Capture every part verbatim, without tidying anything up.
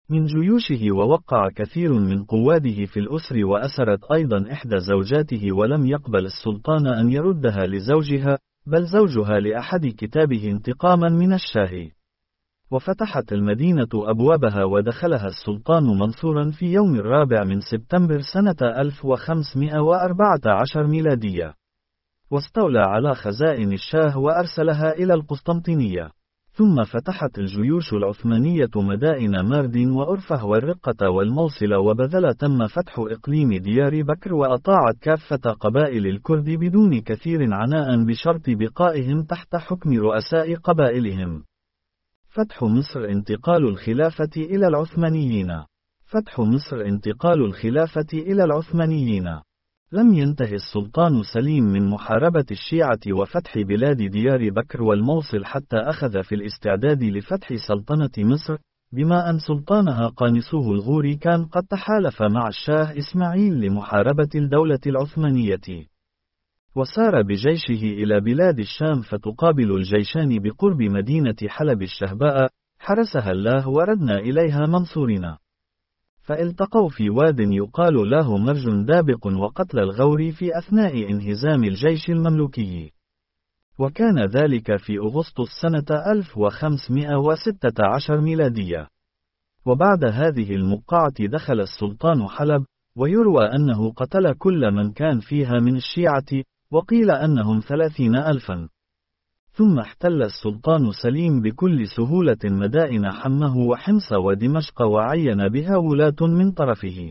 من جيوشه، ووقع كثير من قواده في الأسر، وأسرت أيضا إحدى زوجاته، ولم يقبل السلطان أن يردها لزوجها، بل زوجها لأحد كتابه انتقاما من الشاه. وفتحت المدينة أبوابها، ودخلها السلطان منصورا في يوم الرابع من سبتمبر سنة ألف وخمسمائة وأربعة عشر ميلادية، واستولى على خزائن الشاه وأرسلها إلى القسطنطينية. ثم فتحت الجيوش العثمانية مدائن ماردين وأرفه والرقة والموصل، وبذل تم فتح إقليم ديار بكر، وأطاعت كافة قبائل الكرد بدون كثير عناء بشرط بقائهم تحت حكم رؤساء قبائلهم. فتح مصر انتقال الخلافة إلى العثمانيين. فتح مصر انتقال الخلافة إلى العثمانيين. لم ينتهي السلطان سليم من محاربة الشيعة وفتح بلاد ديار بكر والموصل حتى أخذ في الاستعداد لفتح سلطنة مصر، بما أن سلطانها قانصوه الغوري كان قد تحالف مع الشاه إسماعيل لمحاربة الدولة العثمانية، وسار بجيشه إلى بلاد الشام فتقابل الجيشان بقرب مدينة حلب الشهباء، حرسها الله وردنا إليها منصورين. فالتقوا في واد يقال له مرج دابق وقتل الغوري في أثناء انهزام الجيش المملوكي، وكان ذلك في أغسطس سنة ألف وخمسمائة وستة عشر ميلادية. وبعد هذه الموقعة دخل السلطان حلب، ويروى أنه قتل كل من كان فيها من الشيعة، وقيل أنهم ثلاثين ألفا. ثم احتل السلطان سليم بكل سهولة مدائن حمه وحمص ودمشق، وعين بها ولاة من طرفه،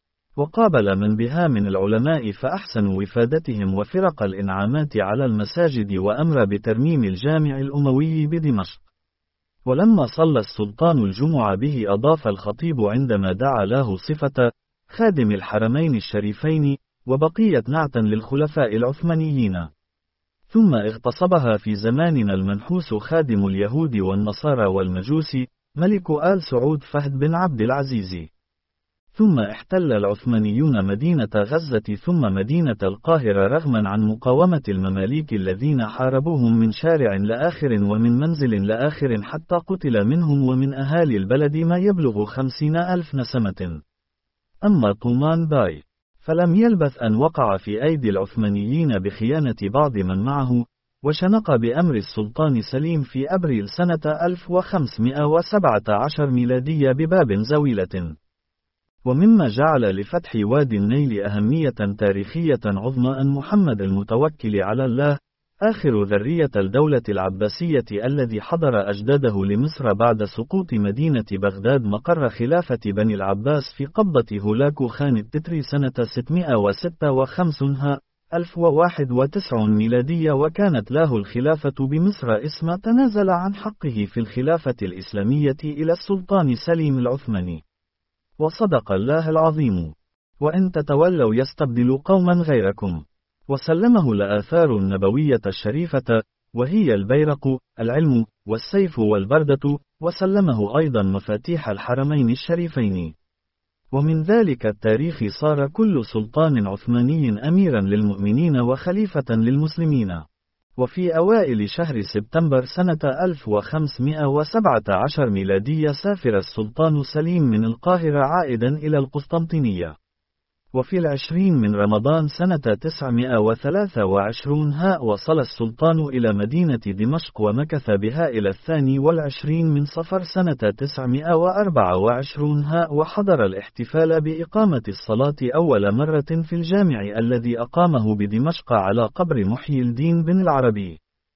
وقابل من بها من العلماء فأحسنوا وفادتهم وفرق الإنعامات على المساجد، وأمر بترميم الجامع الأموي بدمشق. ولما صلى السلطان الجمعة به أضاف الخطيب عندما دعا له صفة خادم الحرمين الشريفين، وبقية نعتا للخلفاء العثمانيين. ثم اغتصبها في زماننا المنحوس خادم اليهود والنصارى والمجوس، ملك آل سعود فهد بن عبد العزيز. ثم احتل العثمانيون مدينة غزة ثم مدينة القاهرة، رغما عن مقاومة المماليك الذين حاربوهم من شارع لآخر ومن منزل لآخر، حتى قتل منهم ومن أهالي البلد ما يبلغ خمسين ألف نسمة. أما طومان باي فلم يلبث أن وقع في أيدي العثمانيين بخيانة بعض من معه، وشنق بأمر السلطان سليم في أبريل سنة ألف وخمسمائة وسبعة عشر ميلادية بباب زويلة. ومما جعل لفتح وادي النيل أهمية تاريخية عظمى أن محمد المتوكل على الله، آخر ذرية الدولة العباسية الذي حضر أجداده لمصر بعد سقوط مدينة بغداد مقر خلافة بني العباس في قبضة هولاكو خان التتري سنة ستمائة وستة وخمسين ها ألف وواحد وتسعين ميلادية، وكانت له الخلافة بمصر اسم تنازل عن حقه في الخلافة الإسلامية إلى السلطان سليم العثماني. وصدق الله العظيم. وإن تتولوا يستبدل قوما غيركم. وسلمه الآثار النبوية الشريفة، وهي البيرق، العلم، والسيف والبردة، وسلمه أيضا مفاتيح الحرمين الشريفين. ومن ذلك التاريخ صار كل سلطان عثماني أميرا للمؤمنين وخليفة للمسلمين. وفي أوائل شهر سبتمبر سنة ألف وخمسمائة وسبعة عشر ميلادية سافر السلطان سليم من القاهرة عائدا إلى القسطنطينية. وفي العشرين من رمضان سنة تسعمائة وثلاثة وعشرين ها وصل السلطان إلى مدينة دمشق، ومكث بها إلى الثاني والعشرين من صفر سنة تسعمائة وأربعة وعشرين ها، وحضر الاحتفال بإقامة الصلاة أول مرة في الجامع الذي أقامه بدمشق على قبر محيي الدين بن العربي.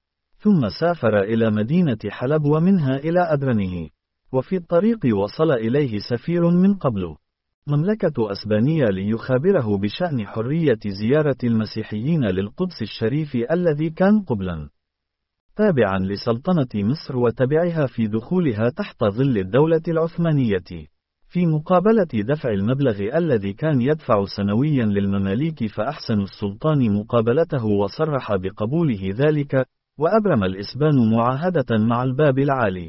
ثم سافر إلى مدينة حلب ومنها إلى أدرنه. وفي الطريق وصل إليه سفير من قبل مملكة أسبانيا ليخابره بشأن حرية زيارة المسيحيين للقدس الشريف الذي كان قبلا تابعا لسلطنة مصر وتبعها في دخولها تحت ظل الدولة العثمانية، في مقابلة دفع المبلغ الذي كان يدفع سنويا للمماليك، فأحسن السلطان مقابلته وصرح بقبوله ذلك، وأبرم الإسبان معاهدة مع الباب العالي.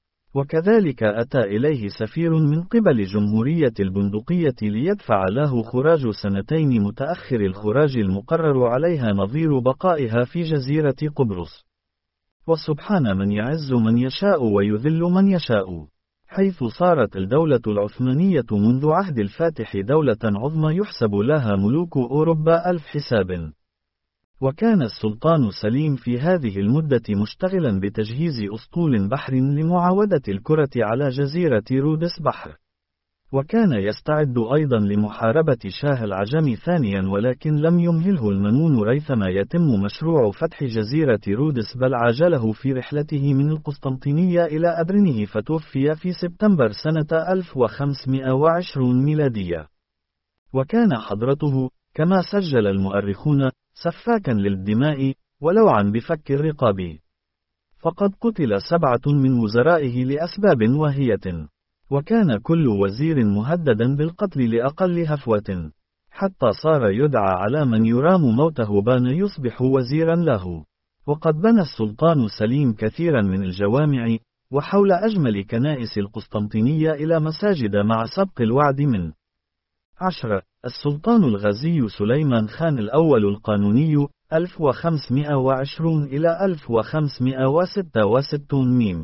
وكذلك أتى إليه سفير من قبل جمهورية البندقية ليدفع له خراج سنتين متأخر الخراج المقرر عليها نظير بقائها في جزيرة قبرص. وسبحان من يعز من يشاء ويذل من يشاء. حيث صارت الدولة العثمانية منذ عهد الفاتح دولة عظمى يحسب لها ملوك أوروبا ألف حساب. وكان السلطان سليم في هذه المدة مشتغلا بتجهيز أسطول بحر لمعاودة الكرة على جزيرة رودس بحر. وكان يستعد أيضا لمحاربة شاه العجم ثانيا، ولكن لم يمهله المنون ريثما يتم مشروع فتح جزيرة رودس، بل عاجله في رحلته من القسطنطينية إلى أدرنه، فتوفي في سبتمبر سنة ألف وخمسمائة وعشرين ميلادية. وكان حضرته، كما سجل المؤرخون، سفاكا للدماء ولوعا بفك الرقاب. فقد قتل سبعة من وزرائه لأسباب واهية، وكان كل وزير مهددا بالقتل لأقل هفوة، حتى صار يدعى على من يرام موته بان يصبح وزيرا له. وقد بنى السلطان سليم كثيرا من الجوامع، وحول أجمل كنائس القسطنطينية إلى مساجد مع سبق الوعد من عشرة. السلطان الغزي سليمان خان الأول القانوني ألف وخمسمائة وعشرين إلى ألف وخمسمائة وستة وستين ميم.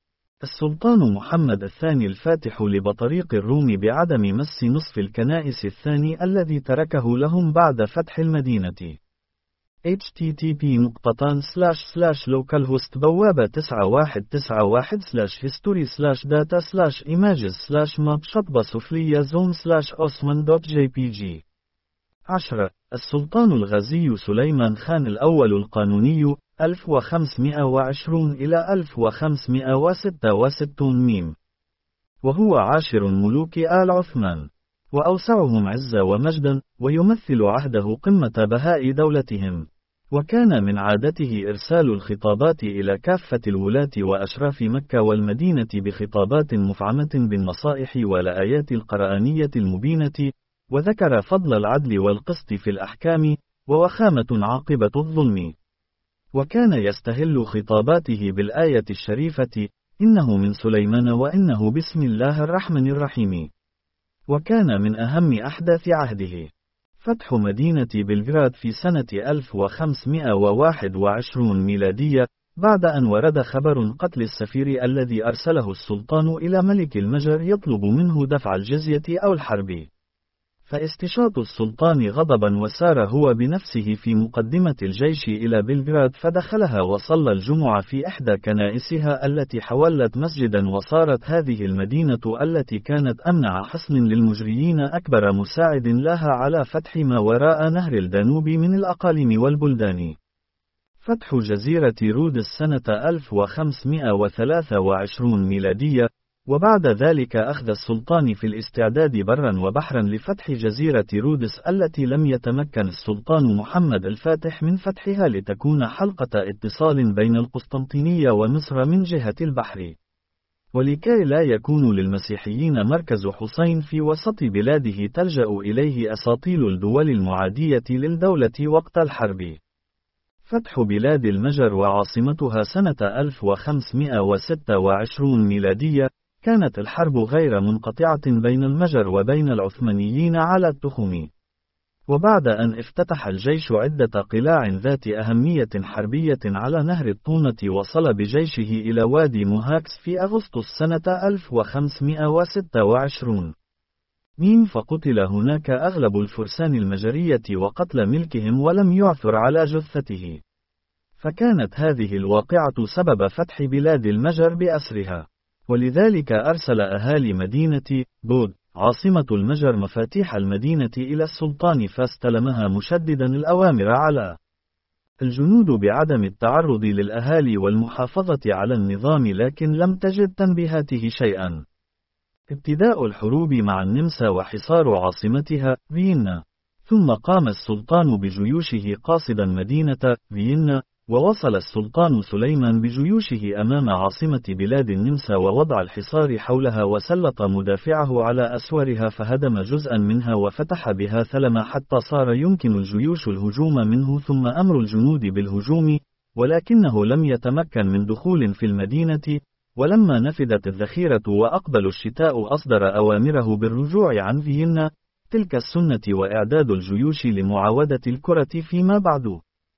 السلطان محمد الثاني الفاتح لبطريق الروم بعدم مس نصف الكنائس الثاني الذي تركه لهم بعد فتح المدينة. إتش تي تي بي نقطتان سلاش سلاش لوكالهوست بوابة تسعة واحد تسعة واحد سلاش هيستوري سلاش داتا سلاش إيماجز سلاش ماب شطبة سفلية زون سلاش أوسمان دوت جي بي جي. عشرة. السلطان الغزي سليمان خان الأول القانوني ألف وخمسمائة وعشرين إلى ألف وخمسمائة وستة وستين ميم. وهو عاشر ملوك آل عثمان، وأوسعهم عزة ومجدا، ويمثل عهده قمة بهاء دولتهم. وكان من عادته إرسال الخطابات إلى كافة الولاة وأشراف مكة والمدينة بخطابات مفعمة بالنصائح والآيات القرآنية المبينة، وذكر فضل العدل والقسط في الأحكام، ووخامة عاقبة الظلم. وكان يستهل خطاباته بالآية الشريفة: إنه من سليمان وإنه بسم الله الرحمن الرحيم. وكان من أهم أحداث عهده فتح مدينة بلغراد في سنة ألف وخمسمائة وواحد وعشرين ميلادية، بعد أن ورد خبر قتل السفير الذي أرسله السلطان إلى ملك المجر يطلب منه دفع الجزية أو الحرب. فاستشاط السلطان غضبا، وسار هو بنفسه في مقدمة الجيش إلى بلغراد، فدخلها وصلى الجمعة في إحدى كنائسها التي حولت مسجدا. وصارت هذه المدينة التي كانت أمنع حصن للمجريين أكبر مساعد لها على فتح ما وراء نهر الدانوب من الأقاليم والبلدان. فتح جزيرة رودس سنة ألف وخمسمائة وثلاثة وعشرين ميلادية، وبعد ذلك أخذ السلطان في الاستعداد برا وبحرا لفتح جزيرة رودس التي لم يتمكن السلطان محمد الفاتح من فتحها، لتكون حلقة اتصال بين القسطنطينية ومصر من جهة البحر، ولكي لا يكون للمسيحيين مركز حسين في وسط بلاده تلجأ إليه أساطيل الدول المعادية للدولة وقت الحرب. فتح بلاد المجر وعاصمتها سنة ألف وخمسمائة وستة وعشرين ميلادية. كانت الحرب غير منقطعة بين المجر وبين العثمانيين على التخوم. وبعد أن افتتح الجيش عدة قلاع ذات أهمية حربية على نهر الطونة، وصل بجيشه إلى وادي موهاكس في أغسطس سنة ألف وخمسمائة وستة وعشرين ميم. فقتل هناك أغلب الفرسان المجرية وقتل ملكهم، ولم يعثر على جثته. فكانت هذه الواقعة سبب فتح بلاد المجر بأسرها، ولذلك أرسل أهالي مدينة بود عاصمة المجر مفاتيح المدينة إلى السلطان، فاستلمها مشددا الأوامر على الجنود بعدم التعرض للأهالي والمحافظة على النظام، لكن لم تجد تنبيهاته شيئا. ابتداء الحروب مع النمسا وحصار عاصمتها فيينا. ثم قام السلطان بجيوشه قاصدا مدينة فيينا، ووصل السلطان سليمان بجيوشه أمام عاصمة بلاد النمسا ووضع الحصار حولها، وسلط مدافعه على أسوارها، فهدم جزءا منها وفتح بها ثلما حتى صار يمكن الجيوش الهجوم منه، ثم أمر الجنود بالهجوم، ولكنه لم يتمكن من دخول في المدينة. ولما نفدت الذخيرة وأقبل الشتاء أصدر أوامره بالرجوع عن فيينا، تلك السنة، وإعداد الجيوش لمعاودة الكرة فيما بعد.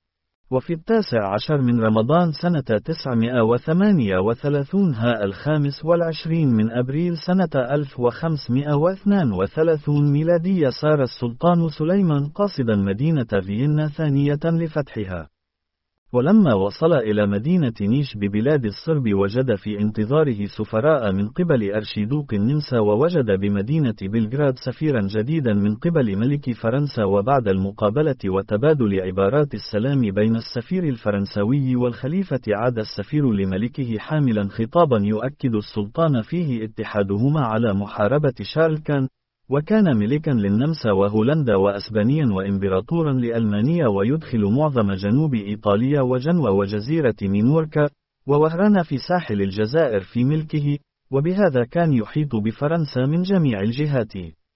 وفي التاسع عشر من رمضان سنة تسعمائة وثمانية وثلاثين ها الخامس والعشرين من أبريل سنة ألف وخمسمائة واثنين وثلاثين ميلادية سار السلطان سليمان قاصدا مدينة فيينا ثانية لفتحها. ولما وصل إلى مدينة نيش ببلاد الصرب وجد في انتظاره سفراء من قبل أرشيدوق النمسا، ووجد بمدينة بلغراد سفيرا جديدا من قبل ملك فرنسا. وبعد المقابلة وتبادل عبارات السلام بين السفير الفرنساوي والخليفة عاد السفير لملكه حاملا خطابا يؤكد السلطان فيه اتحادهما على محاربة شارلكان، وكان ملكا للنمسا وهولندا وأسبانيا وإمبراطورا لألمانيا، ويدخل معظم جنوب إيطاليا وجنوة وجزيرة مينوركا ووهران في ساحل الجزائر في ملكه، وبهذا كان يحيط بفرنسا من جميع الجهات.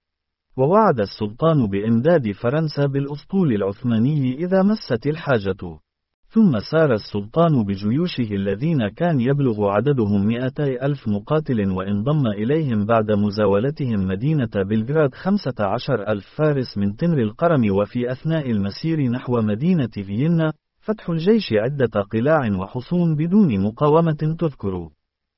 ووعد السلطان بإمداد فرنسا بالأسطول العثماني إذا مست الحاجة. ثم سار السلطان بجيوشه الذين كان يبلغ عددهم مئتي ألف مقاتل، وانضم إليهم بعد مزاولتهم مدينة بلغراد خمسة عشر ألف فارس من تمر القرم. وفي أثناء المسير نحو مدينة فيينا فتح الجيش عدة قلاع وحصون بدون مقاومة تذكر.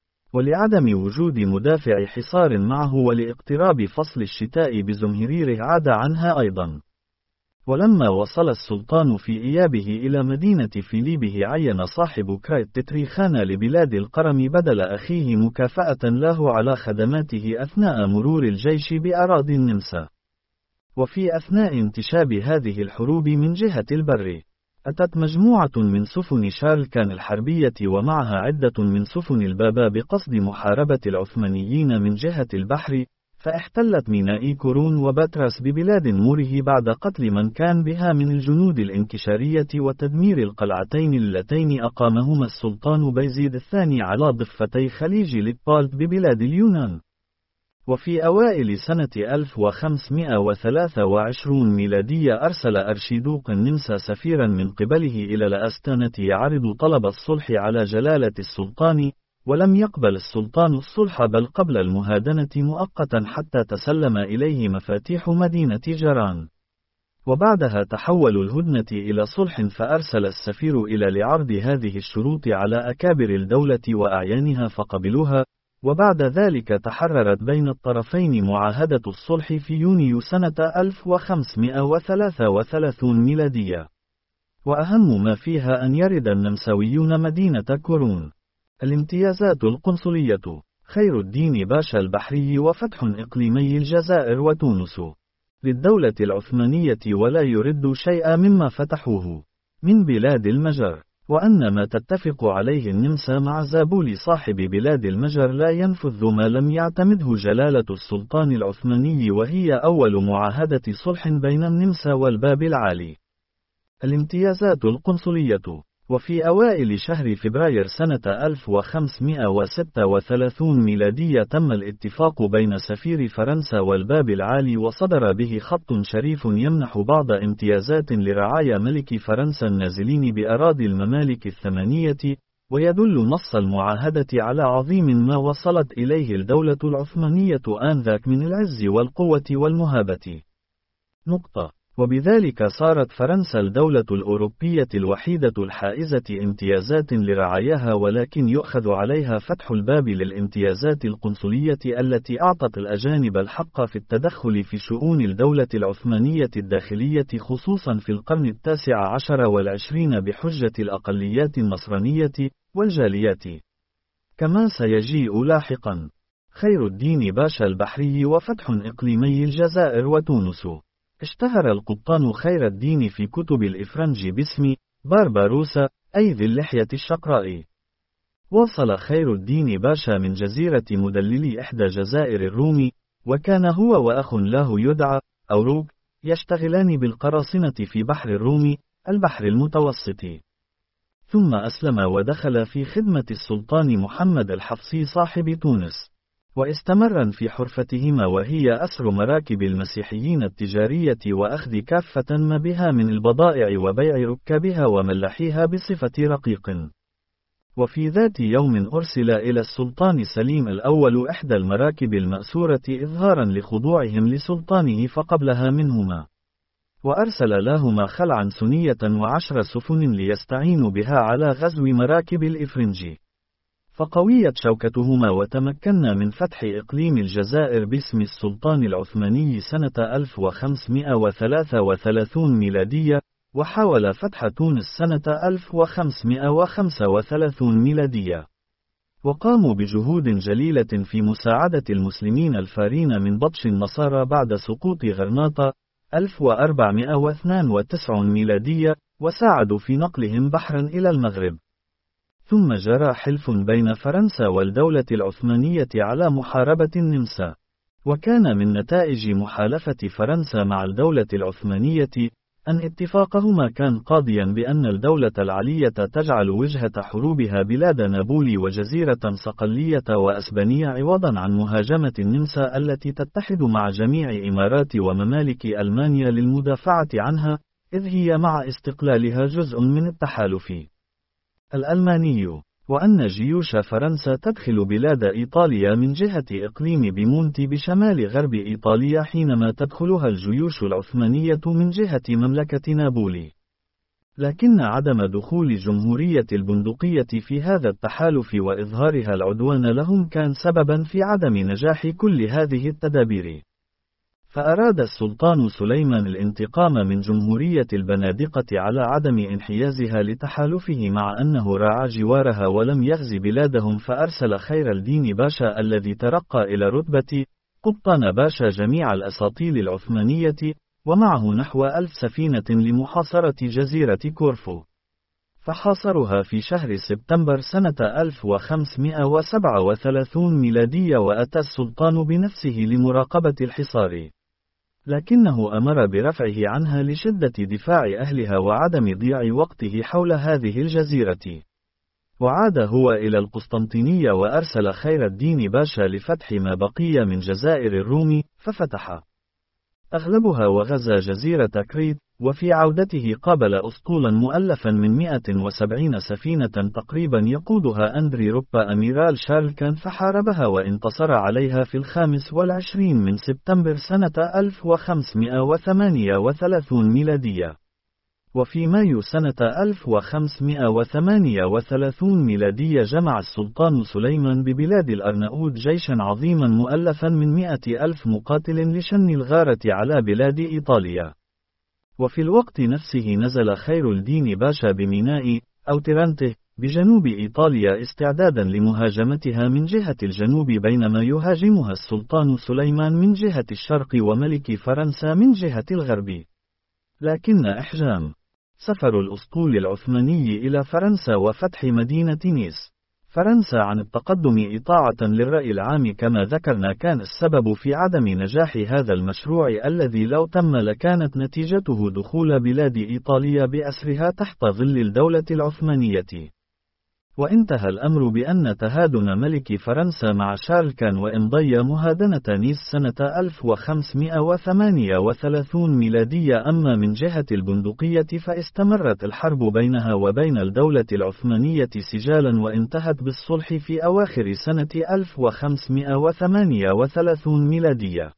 ولعدم وجود مدافع حصار معه ولاقتراب فصل الشتاء بزمهريره عاد عنها أيضا. ولما وصل السلطان في إيابه إلى مدينة فيليبه عين صاحب كرايت تتريخان لبلاد القرم بدل أخيه مكافأة له على خدماته أثناء مرور الجيش بأراضي النمسا. وفي أثناء انتشاب هذه الحروب من جهة البر أتت مجموعة من سفن شارلكان الحربية ومعها عدة من سفن البابا بقصد محاربة العثمانيين من جهة البحر، فاحتلت ميناء كورون وباتراس ببلاد موره بعد قتل من كان بها من الجنود الانكشارية وتدمير القلعتين اللتين أقامهما السلطان بايزيد الثاني على ضفتي خليج ليبالت ببلاد اليونان. وفي أوائل سنة ألف وخمسمائة وثلاثة وعشرين ميلادية أرسل أرشيدوق النمسا سفيرا من قبله إلى الأستانة يعرض طلب الصلح على جلالة السلطان، ولم يقبل السلطان الصلح بل قبل المهادنة مؤقتا حتى تسلم إليه مفاتيح مدينة جران. وبعدها تحول الهدنة إلى صلح، فأرسل السفير إلى لعرض هذه الشروط على أكابر الدولة وأعيانها فقبلوها، وبعد ذلك تحررت بين الطرفين معاهدة الصلح في يونيو سنة ألف وخمسمائة وثلاثة وثلاثين ميلادية. وأهم ما فيها أن يرد النمساويون مدينة كورون. الامتيازات القنصلية: خير الدين باشا البحري وفتح إقليمي الجزائر وتونس للدولة العثمانية، ولا يرد شيئا مما فتحوه من بلاد المجر، وأن ما تتفق عليه النمسا مع زابول صاحب بلاد المجر لا ينفذ ما لم يعتمده جلالة السلطان العثماني، وهي أول معاهدة صلح بين النمسا والباب العالي. الامتيازات القنصلية: وفي أوائل شهر فبراير سنة ألف وخمسمائة وستة وثلاثين ميلادية تم الاتفاق بين سفير فرنسا والباب العالي، وصدر به خط شريف يمنح بعض امتيازات لرعايا ملك فرنسا النازلين بأراضي الممالك الثمانية، ويدل نص المعاهدة على عظيم ما وصلت إليه الدولة العثمانية آنذاك من العز والقوة والمهابة. نقطة. وبذلك صارت فرنسا الدولة الأوروبية الوحيدة الحائزة امتيازات لرعاياها، ولكن يؤخذ عليها فتح الباب للامتيازات القنصلية التي أعطت الأجانب الحق في التدخل في شؤون الدولة العثمانية الداخلية، خصوصا في القرن التاسع عشر والعشرين بحجة الأقليات النصرانية والجاليات. كما سيجيء لاحقا خير الدين باشا البحري وفتح إقليمي الجزائر وتونس. اشتهر القبطان خير الدين في كتب الإفرنج باسم بارباروسا، أي ذي اللحية الشقراء. وصل خير الدين باشا من جزيرة مدللي إحدى جزائر الروم، وكان هو وأخ له يدعى أوروغ يشتغلان بالقراصنة في بحر الروم، البحر المتوسط. ثم أسلم ودخل في خدمة السلطان محمد الحفصي صاحب تونس، واستمرا في حرفتهما، وهي أسر مراكب المسيحيين التجارية وأخذ كافة ما بها من البضائع وبيع ركابها وملاحيها بصفة رقيق. وفي ذات يوم أرسل إلى السلطان سليم الأول إحدى المراكب المأسورة إظهارا لخضوعهم لسلطانه فقبلها منهما. وأرسل لهما خلعا سنية وعشر سفن ليستعينوا بها على غزو مراكب الإفرنجي. فقويت شوكتهما وتمكنا من فتح إقليم الجزائر باسم السلطان العثماني سنة ألف وخمسمائة وثلاثة وثلاثين ميلادية، وحاول فتح تونس سنة ألف وخمسمائة وخمسة وثلاثين ميلادية. وقاموا بجهود جليلة في مساعدة المسلمين الفارين من بطش النصارى بعد سقوط غرناطة ألف وأربعمائة واثنين وتسعين ميلادية، وساعدوا في نقلهم بحرا إلى المغرب. ثم جرى حلف بين فرنسا والدولة العثمانية على محاربة النمسا. وكان من نتائج محالفة فرنسا مع الدولة العثمانية أن اتفاقهما كان قاضيا بأن الدولة العلية تجعل وجهة حروبها بلاد نابلس وجزيرة صقلية وأسبانية عوضا عن مهاجمة النمسا التي تتحد مع جميع إمارات وممالك ألمانيا للمدافعة عنها، إذ هي مع استقلالها جزء من التحالف الألماني. وأن جيوش فرنسا تدخل بلاد إيطاليا من جهة إقليم بيمونتي بشمال غرب إيطاليا، حينما تدخلها الجيوش العثمانية من جهة مملكة نابلس. لكن عدم دخول جمهورية البندقية في هذا التحالف وإظهارها العدوان لهم كان سببا في عدم نجاح كل هذه التدابير. فأراد السلطان سليمان الانتقام من جمهورية البنادقة على عدم انحيازها لتحالفه مع أنه راعى جوارها ولم يغز بلادهم، فأرسل خير الدين باشا الذي ترقى إلى رتبة قبطان باشا جميع الأساطيل العثمانية، ومعه نحو ألف سفينة لمحاصرة جزيرة كورفو. فحاصرها في شهر سبتمبر سنة ألف وخمسمائة وسبعة وثلاثين ميلادية، وأتى السلطان بنفسه لمراقبة الحصار، لكنه أمر برفعه عنها لشدة دفاع أهلها وعدم ضياع وقته حول هذه الجزيرة. وعاد هو إلى القسطنطينية وأرسل خير الدين باشا لفتح ما بقي من جزائر الروم، ففتح أغلبها وغزا جزيرة كريت. وفي عودته قابل أسطولا مؤلفا من مئة وسبعين سفينة تقريبا يقودها أندري روبا أميرال شارلكان، فحاربها وانتصر عليها في الخامس والعشرين من سبتمبر سنة ألف وخمسمائة وثمانية وثلاثين ميلادية. وفي مايو سنة ألف وخمسمائة وثمانية وثلاثين ميلادية جمع السلطان سليمان ببلاد الأرناؤوط جيشا عظيما مؤلفا من مئة ألف مقاتل لشن الغارة على بلاد إيطاليا. وفي الوقت نفسه نزل خير الدين باشا بميناء أو تيرانته بجنوب إيطاليا استعدادا لمهاجمتها من جهة الجنوب، بينما يهاجمها السلطان سليمان من جهة الشرق وملك فرنسا من جهة الغرب. لكن إحجام سفر الأسطول العثماني إلى فرنسا وفتح مدينة نيس فرنسا عن التقدم إطاعة للرأي العام كما ذكرنا كان السبب في عدم نجاح هذا المشروع، الذي لو تم لكانت نتيجته دخول بلاد إيطاليا بأسرها تحت ظل الدولة العثمانية. وانتهى الأمر بأن تهادن ملك فرنسا مع شارلكان وإمضي مهادنة نيس سنة ألف وخمسمائة وثمانية وثلاثين ميلادية. أما من جهة البندقية فاستمرت الحرب بينها وبين الدولة العثمانية سجالا، وانتهت بالصلح في أواخر سنة ألف وخمسمائة وثمانية وثلاثين ميلادية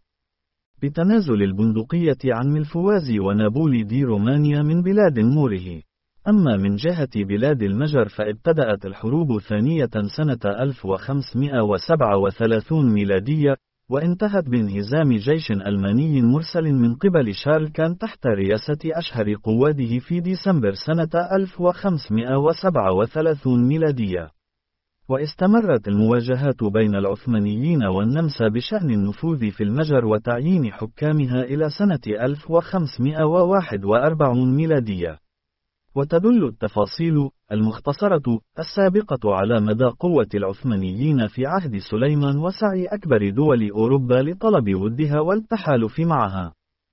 بتنازل البندقية عن ملفواز ونابولي دي رومانيا من بلاد موره. أما من جهة بلاد المجر فابتدأت الحروب ثانية سنة ألف وخمسمائة وسبعة وثلاثين ميلادية، وانتهت بانهزام جيش ألماني مرسل من قبل شارلكان تحت رئاسة أشهر قواده في ديسمبر سنة ألف وخمسمائة وسبعة وثلاثين ميلادية. واستمرت المواجهات بين العثمانيين والنمسا بشأن النفوذ في المجر وتعيين حكامها إلى سنة ألف وخمسمائة وواحد وأربعين ميلادية. وتدل التفاصيل المختصرة السابقة على مدى قوة العثمانيين في عهد سليمان وسعي أكبر دول أوروبا لطلب ودها والتحالف معها.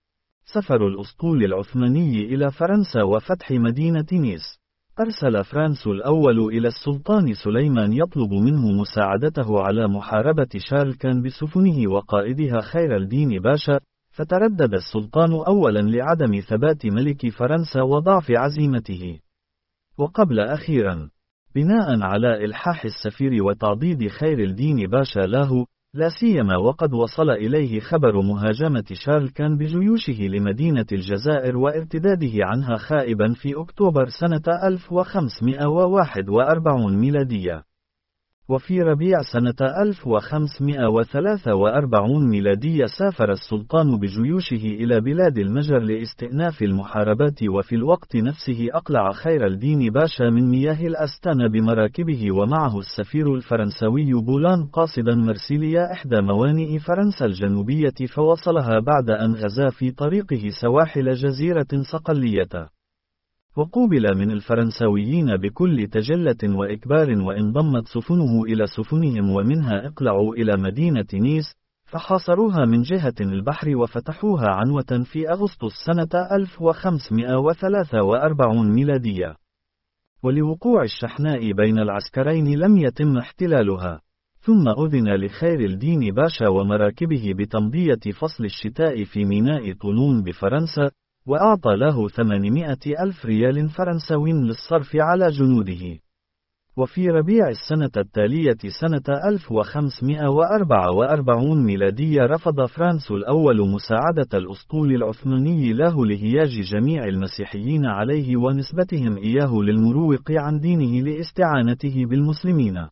سفر الأسطول العثماني إلى فرنسا وفتح مدينة نيس. أرسل فرانس الأول إلى السلطان سليمان يطلب منه مساعدته على محاربة شارلكان بسفنه وقائدها خير الدين باشا، فتردد السلطان أولا لعدم ثبات ملك فرنسا وضعف عزيمته، وقبل أخيرا بناء على إلحاح السفير وتعضيد خير الدين باشا له، لا سيما وقد وصل إليه خبر مهاجمة شارلكان بجيوشه لمدينة الجزائر وارتداده عنها خائبا في أكتوبر سنة ألف وخمسمائة وواحد وأربعين ميلادية. وفي ربيع سنة ألف وخمسمائة وثلاثة وأربعين ميلادية سافر السلطان بجيوشه إلى بلاد المجر لاستئناف المحاربات، وفي الوقت نفسه أقلع خير الدين باشا من مياه الأستان بمراكبه ومعه السفير الفرنسوي بولان قاصدا مرسيليا إحدى موانئ فرنسا الجنوبية، فوصلها بعد أن غزا في طريقه سواحل جزيرة صقلية. وقوبل من الفرنساويين بكل تجلة وإكبار، وانضمت سفنه إلى سفنهم، ومنها اقلعوا إلى مدينة نيس، فحاصروها من جهة البحر وفتحوها عنوة في أغسطس سنة ألف وخمسمائة وثلاثة وأربعين ميلادية. ولوقوع الشحناء بين العسكرين لم يتم احتلالها، ثم أذن لخير الدين باشا ومراكبه بتمضية فصل الشتاء في ميناء طولون بفرنسا، وأعطى له ثمانمائة ألف ريال فرنساوي للصرف على جنوده. وفي ربيع السنة التالية سنة ألف وخمسمائة وأربعة وأربعين ميلادية رفض فرانس الأول مساعدة الأسطول العثماني له لهياج جميع المسيحيين عليه ونسبتهم إياه للمروق عن دينه لاستعانته بالمسلمين.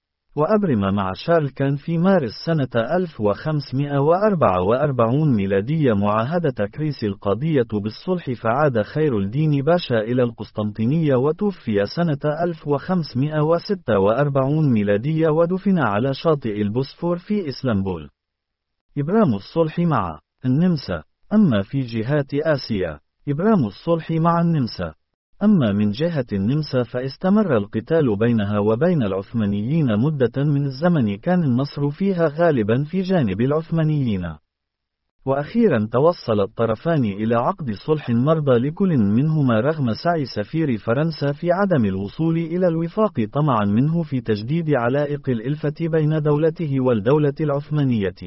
وأبرم مع شارلكان في مارس سنة ألف وخمسمائة وأربعة وأربعين ميلادية معاهدة كريس القاضية بالصلح، فعاد خير الدين باشا إلى القسطنطينية وتوفي سنة ألف وخمسمائة وستة وأربعين ميلادية ودفن على شاطئ البوسفور في إسطنبول. إبرام الصلح مع النمسا. أما في جهات آسيا، إبرام الصلح مع النمسا. أما من جهة النمسا فاستمر القتال بينها وبين العثمانيين مدة من الزمن كان النصر فيها غالبا في جانب العثمانيين. وأخيرا توصل الطرفان إلى عقد صلح مرضى لكل منهما رغم سعي سفير فرنسا في عدم الوصول إلى الوفاق طمعا منه في تجديد علائق الإلفة بين دولته والدولة العثمانية.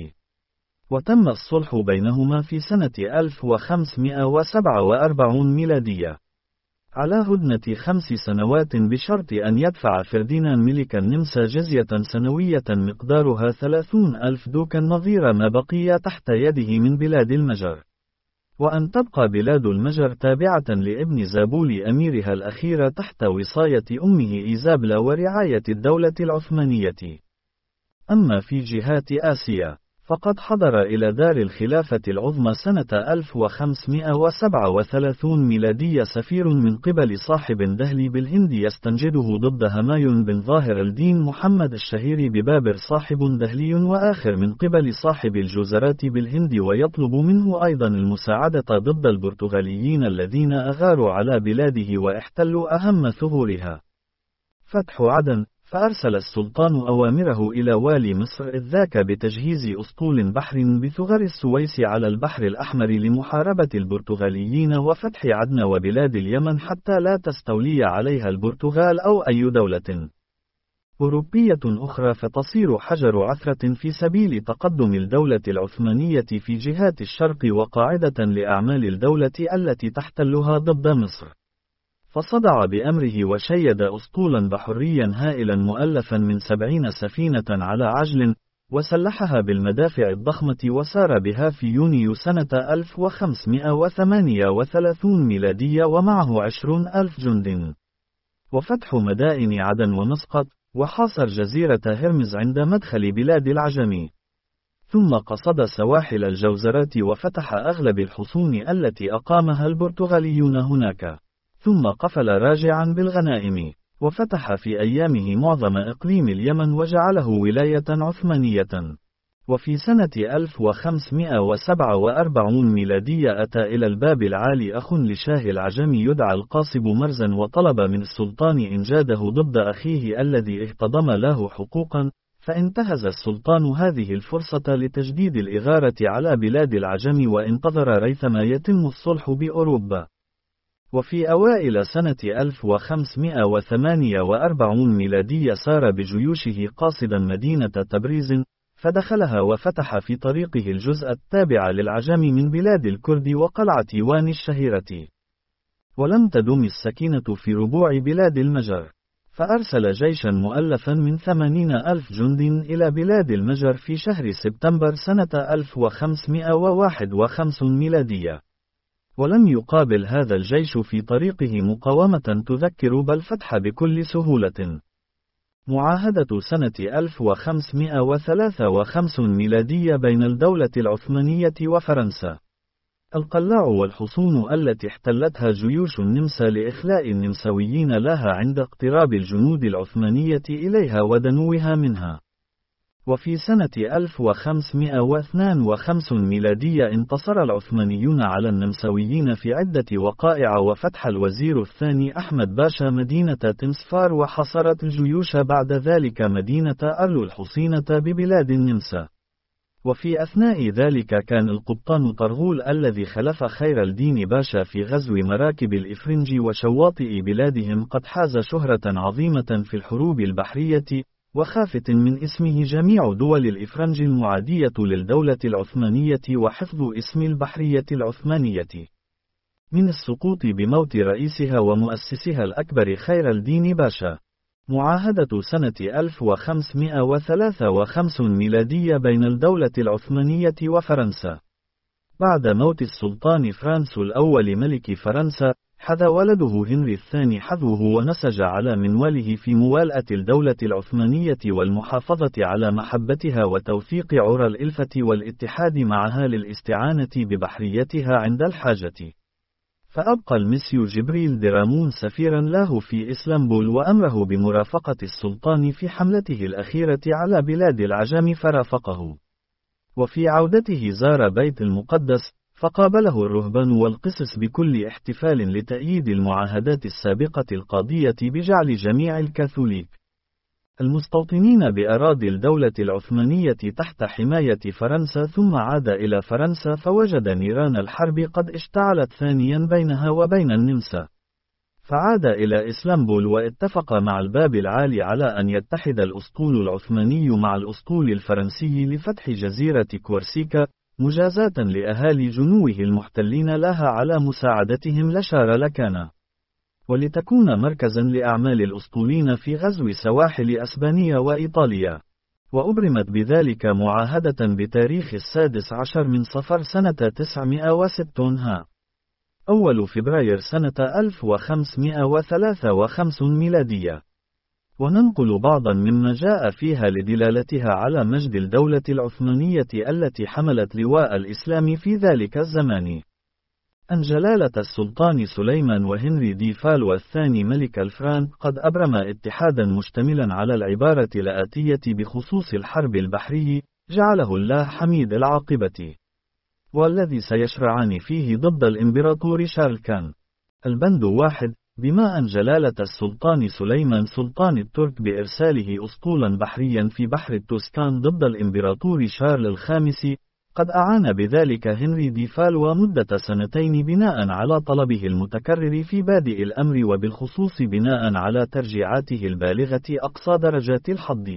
وتم الصلح بينهما في سنة ألف وخمسمائة وسبعة وأربعين ميلادية على هدنة خمس سنوات، بشرط أن يدفع فرديناند ملك النمسا جزية سنوية مقدارها ثلاثون ألف دوكا نظير ما بقي تحت يده من بلاد المجر، وأن تبقى بلاد المجر تابعة لابن زابول أميرها الأخير تحت وصاية أمه إيزابلا ورعاية الدولة العثمانية. أما في جهات آسيا فقد حضر إلى دار الخلافة العظمى سنة ألف وخمسمائة وسبعة وثلاثين ميلادية سفير من قبل صاحب دهلي بالهند يستنجده ضد همايون بن ظاهر الدين محمد الشهير ببابر صاحب دهلي وآخر من قبل صاحب الجزرات بالهند، ويطلب منه أيضا المساعدة ضد البرتغاليين الذين أغاروا على بلاده واحتلوا أهم ثغورها. فتح عدن. فأرسل السلطان أوامره إلى والي مصر إذ ذاك بتجهيز أسطول بحر بثغر السويس على البحر الأحمر لمحاربة البرتغاليين وفتح عدن وبلاد اليمن حتى لا تستولي عليها البرتغال أو أي دولة أوروبية أخرى، فتصير حجر عثرة في سبيل تقدم الدولة العثمانية في جهات الشرق وقاعدة لأعمال الدولة التي تحتلها ضد مصر. فصدع بأمره وشيد أسطولا بحريا هائلا مؤلفا من سبعين سفينة على عجل، وسلحها بالمدافع الضخمة وسار بها في يونيو سنة ألف وخمسمائة وثمانية وثلاثين ميلادية ومعه عشرون ألف جند. وفتح مدائن عدن ومسقط، وحاصر جزيرة هرمز عند مدخل بلاد العجم. ثم قصد سواحل الجوزرات وفتح أغلب الحصون التي أقامها البرتغاليون هناك، ثم قفل راجعا بالغنائم، وفتح في أيامه معظم إقليم اليمن وجعله ولاية عثمانية. وفي سنة ألف وخمسمائة وسبعة وأربعين ميلادية أتى إلى الباب العالي أخ لشاه العجم يدعى القاصب مرزا، وطلب من السلطان إنجاده ضد أخيه الذي اهتضم له حقوقا، فانتهز السلطان هذه الفرصة لتجديد الإغارة على بلاد العجم، وانتظر ريثما يتم الصلح بأوروبا. وفي أوائل سنة ألف وخمسمائة وثمانية وأربعين ميلادية سار بجيوشه قاصدا مدينة تبريز، فدخلها وفتح في طريقه الجزء التابع للعجم من بلاد الكرد وقلعة وان الشهيرة. ولم تدم السكينة في ربوع بلاد المجر، فأرسل جيشا مؤلفا من ثمانين ألف جند إلى بلاد المجر في شهر سبتمبر سنة ألف وخمسمائة وواحد وخمسين ميلادية. ولم يقابل هذا الجيش في طريقه مقاومة تذكر بالفتح بكل سهولة. معاهدة سنة ألف وخمسمائة وثلاثة وخمسين ميلادية بين الدولة العثمانية وفرنسا. القلاع والحصون التي احتلتها جيوش النمسا لإخلاء النمساويين لها عند اقتراب الجنود العثمانية إليها ودنوها منها. وفي سنة ألف وخمسمائة واثنين وخمسين ميلادية انتصر العثمانيون على النمساويين في عدة وقائع، وفتح الوزير الثاني أحمد باشا مدينة تمسفار، وحصرت الجيوش بعد ذلك مدينة أرلو الحصينة ببلاد النمسا. وفي أثناء ذلك كان القبطان طرغول الذي خلف خير الدين باشا في غزو مراكب الإفرنج وشواطئ بلادهم قد حاز شهرة عظيمة في الحروب البحرية، وخافت من اسمه جميع دول الإفرنج المعادية للدولة العثمانية وحفظ اسم البحرية العثمانية من السقوط بموت رئيسها ومؤسسها الأكبر خير الدين باشا. معاهدة سنة ألف وخمسمائة وثلاثة وخمسين ميلادية بين الدولة العثمانية وفرنسا. بعد موت السلطان فرانس الأول ملك فرنسا، حذا ولده هنري الثاني حذوه ونسج على منواله في موالأة الدولة العثمانية والمحافظة على محبتها وتوثيق عرى الإلفة والاتحاد معها للاستعانة ببحريتها عند الحاجة. فأبقى المسيو جبريل درامون سفيرا له في إسلامبول، وأمره بمرافقة السلطان في حملته الأخيرة على بلاد العجم فرافقه. وفي عودته زار بيت المقدس، فقابله الرهبان والقسس بكل احتفال لتأييد المعاهدات السابقة القاضية بجعل جميع الكاثوليك المستوطنين بأراضي الدولة العثمانية تحت حماية فرنسا. ثم عاد إلى فرنسا فوجد نيران الحرب قد اشتعلت ثانيا بينها وبين النمسا، فعاد إلى إسلامبول واتفق مع الباب العالي على أن يتحد الأسطول العثماني مع الأسطول الفرنسي لفتح جزيرة كورسيكا، مجازاة لأهالي جنوه المحتلين لها على مساعدتهم لشار لكانا، ولتكون مركزا لأعمال الأسطولين في غزو سواحل أسبانيا وإيطاليا. وأبرمت بذلك معاهدة بتاريخ السادس عشر من صفر سنة تسعمائة وستين ها أول فبراير سنة ألف وخمسمائة وثلاثة وخمسين ميلادية. وننقل بعضا مما جاء فيها لدلالتها على مجد الدولة العثمانية التي حملت لواء الإسلام في ذلك الزمان. أن جلالة السلطان سليمان وهنري دي فالو الثاني ملك الفران قد أبرم اتحادا مشتملا على العبارة الآتية بخصوص الحرب البحري: جعله الله حميد العاقبة، والذي سيشرعان فيه ضد الإمبراطور شارلكان. البند واحد: بما أن جلالة السلطان سليمان سلطان الترك بإرساله أسطولا بحريا في بحر التوسكان ضد الإمبراطور شارل الخامس، قد أعان بذلك هنري دي فالو مدة سنتين بناء على طلبه المتكرر في بادئ الأمر، وبالخصوص بناء على ترجيعاته البالغة أقصى درجات الحظ.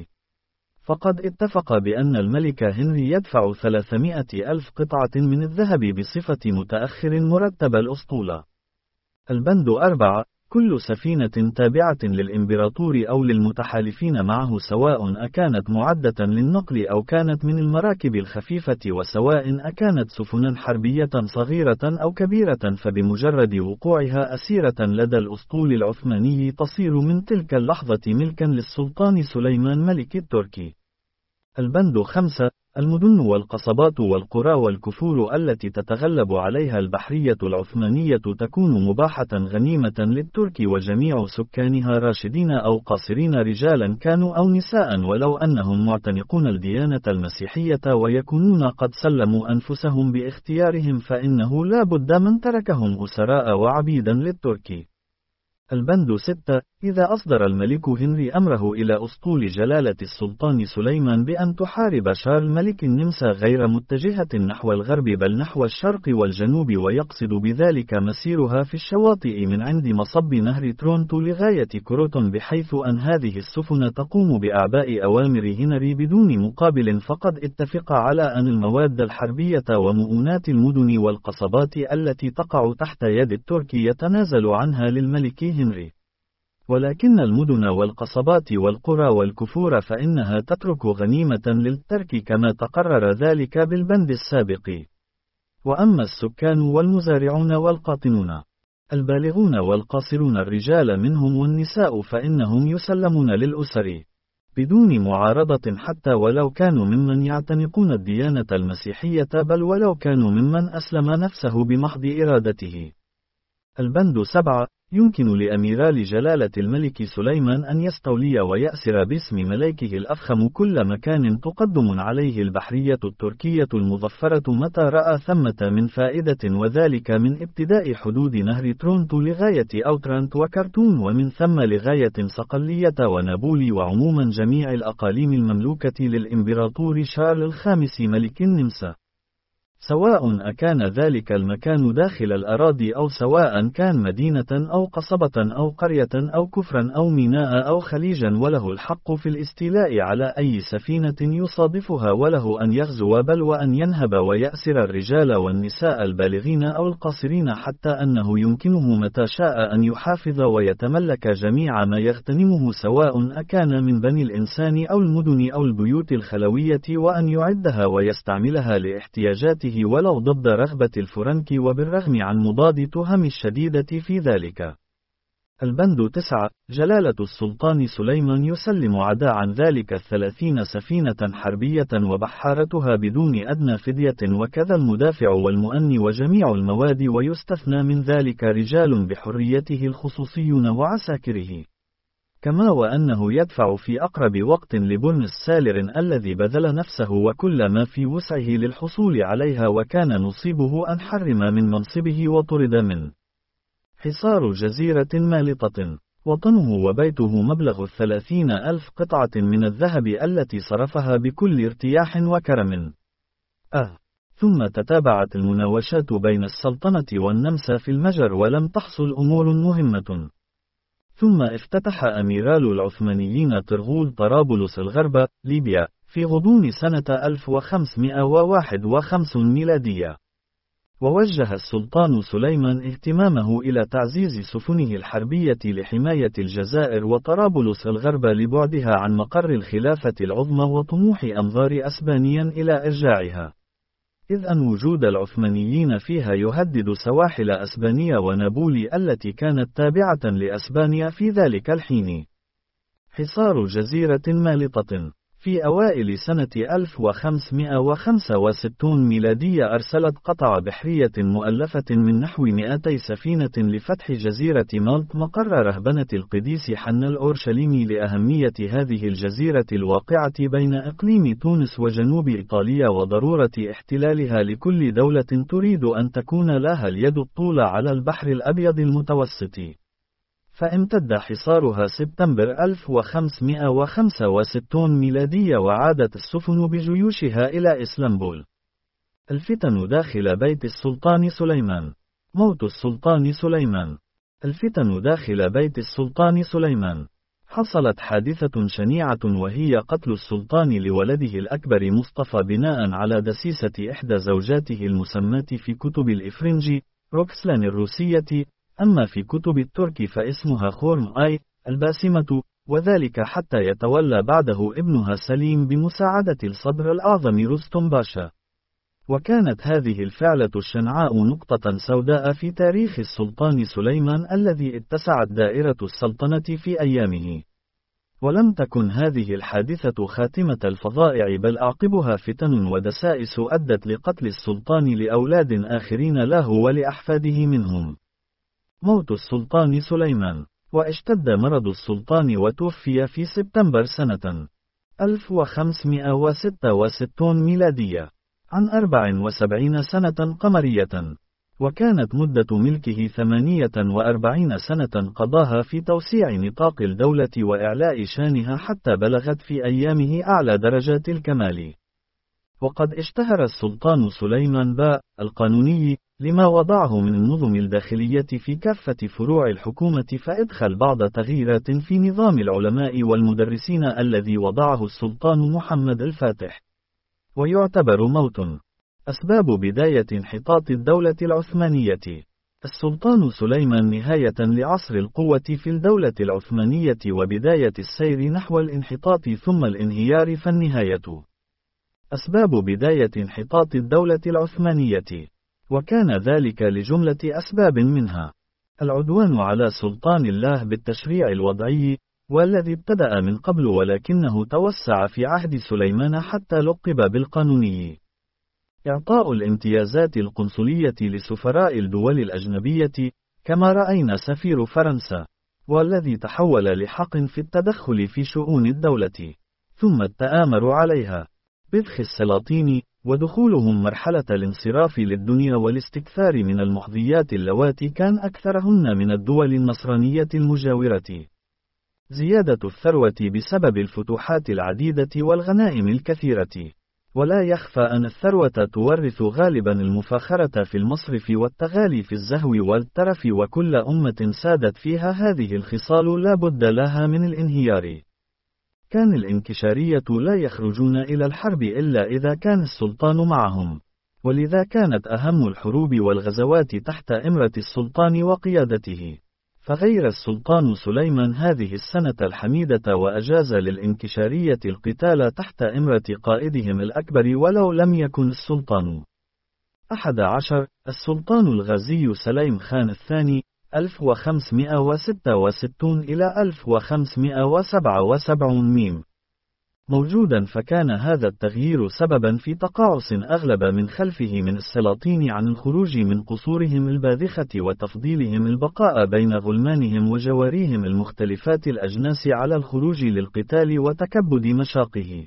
فقد اتفق بأن الملك هنري يدفع ثلاثمائة ألف قطعة من الذهب بصفة متأخر مرتب الأسطولة. البند أربعة: كل سفينة تابعة للإمبراطور أو للمتحالفين معه، سواء أكانت معدة للنقل أو كانت من المراكب الخفيفة، وسواء أكانت سفنا حربية صغيرة أو كبيرة، فبمجرد وقوعها أسيرة لدى الأسطول العثماني تصير من تلك اللحظة ملكا للسلطان سليمان ملك التركي. البند خمسة: المدن والقصبات والقرى والكفور التي تتغلب عليها البحرية العثمانية تكون مباحة غنيمة للترك، وجميع سكانها راشدين أو قاصرين، رجالا كانوا أو نساء، ولو أنهم معتنقون الديانة المسيحية ويكونون قد سلموا أنفسهم باختيارهم، فإنه لا بد من تركهم أسراء وعبيدا للترك. البند ستة: إذا أصدر الملك هنري أمره إلى أسطول جلالة السلطان سليمان بأن تحارب شارل ملك النمسا غير متجهة نحو الغرب بل نحو الشرق والجنوب، ويقصد بذلك مسيرها في الشواطئ من عند مصب نهر ترونتو لغاية كروتون، بحيث أن هذه السفن تقوم بأعباء أوامر هنري بدون مقابل، فقد اتفق على أن المواد الحربية ومؤونات المدن والقصبات التي تقع تحت يد الترك يتنازل عنها للملك هنري. ولكن المدن والقصبات والقرى والكفور فإنها تترك غنيمة للترك كما تقرر ذلك بالبند السابق. وأما السكان والمزارعون والقاطنون البالغون والقاصرون الرجال منهم والنساء فإنهم يسلمون للأسر بدون معارضة حتى ولو كانوا ممن يعتنقون الديانة المسيحية بل ولو كانوا ممن أسلم نفسه بمحض إرادته. البند سبعة يمكن لأميرال جلالة الملك سليمان أن يستولي ويأسر باسم مليكه الأفخم كل مكان تقدم عليه البحرية التركية المظفرة متى رأى ثمة من فائدة، وذلك من ابتداء حدود نهر ترونتو لغاية أوترانت وكرتون، ومن ثم لغاية صقلية ونابولي، وعموما جميع الأقاليم المملوكة للإمبراطور شارل الخامس ملك النمسا، سواء أكان ذلك المكان داخل الأراضي أو سواء كان مدينة أو قصبة أو قرية أو كفرا أو ميناء أو خليجا، وله الحق في الاستيلاء على أي سفينة يصادفها، وله أن يغزو بل وأن ينهب ويأسر الرجال والنساء البالغين أو القاصرين، حتى أنه يمكنه متى شاء أن يحافظ ويتملك جميع ما يغتنمه سواء أكان من بني الإنسان أو المدن أو البيوت الخلوية، وأن يعدها ويستعملها لاحتياجاته ولو ضد رغبة الفرنك وبالرغم عن مضاد تهم الشديدة في ذلك. البند تسعة جلالة السلطان سليمان يسلم عدا عن ذلك الثلاثين سفينة حربية وبحارتها بدون أدنى فدية، وكذا المدافع والمؤني وجميع المواد، ويستثنى من ذلك رجال بحريته الخصوصيون وعساكره. كما وأنه يدفع في أقرب وقت لبرنس سالر الذي بذل نفسه وكل ما في وسعه للحصول عليها، وكان نصيبه أن حرم من منصبه وطرد منه. حصار جزيرة مالطة وطنه وبيته مبلغ الثلاثين ألف قطعة من الذهب التي صرفها بكل ارتياح وكرم. أه ثم تتابعت المناوشات بين السلطنة والنمسا في المجر ولم تحصل أمور مهمة. ثم افتتح أميرال العثمانيين طرغول طرابلس الغرب ليبيا في غضون سنة ألف وخمسمائة وواحد وخمسين ميلادية. ووجه السلطان سليمان اهتمامه إلى تعزيز سفنه الحربية لحماية الجزائر وطرابلس الغرب لبعدها عن مقر الخلافة العظمى وطموح أنظار أسبانيا إلى إرجاعها، إذ أن وجود العثمانيين فيها يهدد سواحل أسبانيا ونابولي التي كانت تابعة لأسبانيا في ذلك الحين. حصار جزيرة مالطة في أوائل سنة ألف وخمسمائة وخمسة وستين ميلادية أرسلت قطع بحرية مؤلفة من نحو مئتي سفينة لفتح جزيرة مالط مقر رهبنة القديس حنا الأورشليمي، لأهمية هذه الجزيرة الواقعة بين إقليم تونس وجنوب إيطاليا وضرورة احتلالها لكل دولة تريد أن تكون لها اليد الطولى على البحر الأبيض المتوسط. فامتد حصارها سبتمبر ألف وخمسمائة وخمسة وستين ميلادية، وعادت السفن بجيوشها إلى إسلامبول. الفتن داخل بيت السلطان سليمان. موت السلطان سليمان. الفتن داخل بيت السلطان سليمان. حصلت حادثة شنيعة وهي قتل السلطان لولده الأكبر مصطفى بناء على دسيسة إحدى زوجاته المسماة في كتب الإفرنجي روكسلان الروسية، أما في كتب الترك فاسمها خورم آي الباسمة، وذلك حتى يتولى بعده ابنها سليم بمساعدة الصدر الأعظم رستم باشا. وكانت هذه الفعلة الشنعاء نقطة سوداء في تاريخ السلطان سليمان الذي اتسعت دائرة السلطنة في أيامه. ولم تكن هذه الحادثة خاتمة الفظائع، بل أعقبها فتن ودسائس أدت لقتل السلطان لأولاد آخرين له ولأحفاده منهم. موت السلطان سليمان. واشتد مرض السلطان وتوفي في سبتمبر سنة ألف وخمسمائة وستة وستين ميلادية عن أربع وسبعين سنة قمرية، وكانت مدة ملكه ثمانية وأربعين سنة قضاها في توسيع نطاق الدولة وإعلاء شانها حتى بلغت في أيامه أعلى درجات الكمال. وقد اشتهر السلطان سليمان باء القانوني لما وضعه من النظم الداخلية في كافة فروع الحكومة، فادخل بعض تغييرات في نظام العلماء والمدرسين الذي وضعه السلطان محمد الفاتح. ويعتبر موت أسباب بداية انحطاط الدولة العثمانية. السلطان سليمان نهاية لعصر القوة في الدولة العثمانية وبداية السير نحو الانحطاط ثم الانهيار. فالنهاية أسباب بداية انحطاط الدولة العثمانية، وكان ذلك لجملة أسباب، منها العدوان على سلطان الله بالتشريع الوضعي، والذي ابتدأ من قبل ولكنه توسع في عهد سليمان حتى لقب بالقانوني. إعطاء الامتيازات القنصلية لسفراء الدول الأجنبية، كما رأينا سفير فرنسا، والذي تحول لحق في التدخل في شؤون الدولة، ثم التآمر عليها بذخ السلاطين، ودخولهم مرحلة الانصراف للدنيا والاستكثار من المحظيات اللواتي كان أكثرهن من الدول النصرانية المجاورة. زيادة الثروة بسبب الفتوحات العديدة والغنائم الكثيرة، ولا يخفى أن الثروة تورث غالبا المفاخرة في المصرف والتغالي في الزهو والترف، وكل أمة سادت فيها هذه الخصال لا بد لها من الانهيار. كان الانكشارية لا يخرجون إلى الحرب إلا إذا كان السلطان معهم، ولذا كانت أهم الحروب والغزوات تحت إمرة السلطان وقيادته. فغير السلطان سليمان هذه السنة الحميدة وأجاز للانكشارية القتال تحت إمرة قائدهم الأكبر ولو لم يكن السلطان. أحد عشر السلطان الغازي سليم خان الثاني ألف وخمسمائة وستة وستون إلى ألف وخمسمائة وسبعة وسبعين ميم موجودا، فكان هذا التغيير سببا في تقاعس أغلب من خلفه من السلاطين عن الخروج من قصورهم الباذخة وتفضيلهم البقاء بين غلمانهم وجواريهم المختلفات الأجناس على الخروج للقتال وتكبد مشاقه.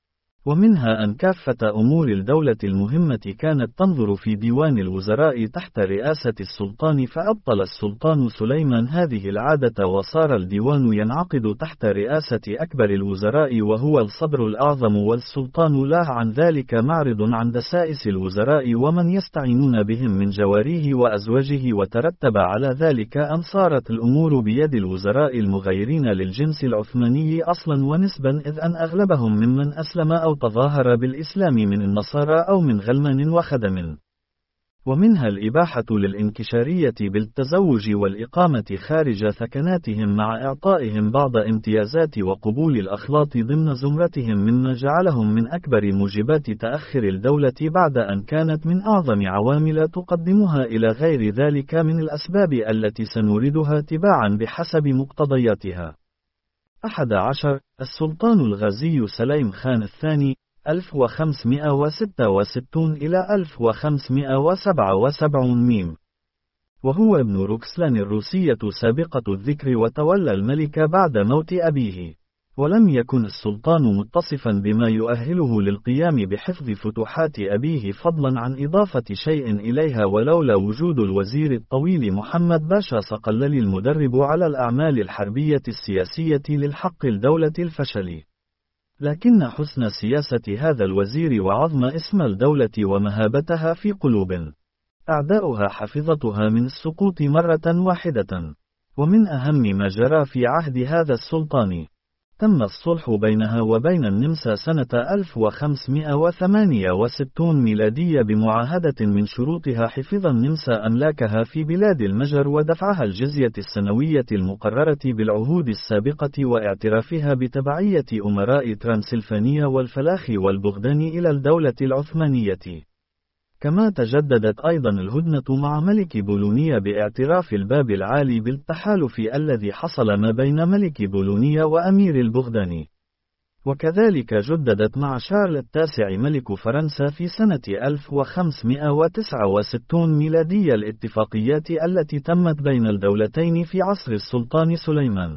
ومنها أن كافة أمور الدولة المهمة كانت تنظر في ديوان الوزراء تحت رئاسة السلطان، فأبطل السلطان سليمان هذه العادة وصار الديوان ينعقد تحت رئاسة أكبر الوزراء وهو الصدر الأعظم، والسلطان لا عن ذلك معرض عن دسائس الوزراء ومن يستعينون بهم من جواريه وأزواجه. وترتب على ذلك أن صارت الأمور بيد الوزراء المغيرين للجنس العثماني أصلا ونسبا، إذ أن أغلبهم ممن أسلم أو تظاهر بالإسلام من النصارى أو من غلمان وخدم. ومنها الإباحة للإنكشارية بالتزوج والإقامة خارج ثكناتهم مع إعطائهم بعض امتيازات وقبول الأخلاط ضمن زمرتهم، مما جعلهم من أكبر موجبات تأخر الدولة بعد أن كانت من أعظم عوامل تقدمها إلى غير ذلك من الأسباب التي سنوردها تباعا بحسب مقتضياتها. أحد عشر السلطان الغازي سليم خان الثاني ألف وخمسمائة وستة وستون إلى ألف وخمسمائة وسبعة وسبعين ميم وهو ابن روكسلان الروسية سابقة الذكر، وتولى الملك بعد موت أبيه. ولم يكن السلطان متصفا بما يؤهله للقيام بحفظ فتوحات أبيه فضلا عن إضافة شيء إليها، ولولا وجود الوزير الطويل محمد باشا صقللي المدرب على الأعمال الحربية السياسية للحق الدولة الفشل. لكن حسن سياسة هذا الوزير وعظم اسم الدولة ومهابتها في قلوب أعداؤها حفظتها من السقوط مرة واحدة. ومن أهم ما جرى في عهد هذا السلطان، تم الصلح بينها وبين النمسا سنة ألف وخمسمائة وثمانية وستين ميلادية بمعاهدة من شروطها حفظ النمسا أملاكها في بلاد المجر ودفعها الجزية السنوية المقررة بالعهود السابقة، واعترافها بتبعية أمراء ترانسلفانيا والفلاخ والبغدان إلى الدولة العثمانية. كما تجددت أيضا الهدنة مع ملك بولونيا باعتراف الباب العالي بالتحالف الذي حصل ما بين ملك بولونيا وأمير البغدان. وكذلك جددت مع شارل التاسع ملك فرنسا في سنة ألف وخمسمائة وتسعة وستين ميلادية الاتفاقيات التي تمت بين الدولتين في عصر السلطان سليمان.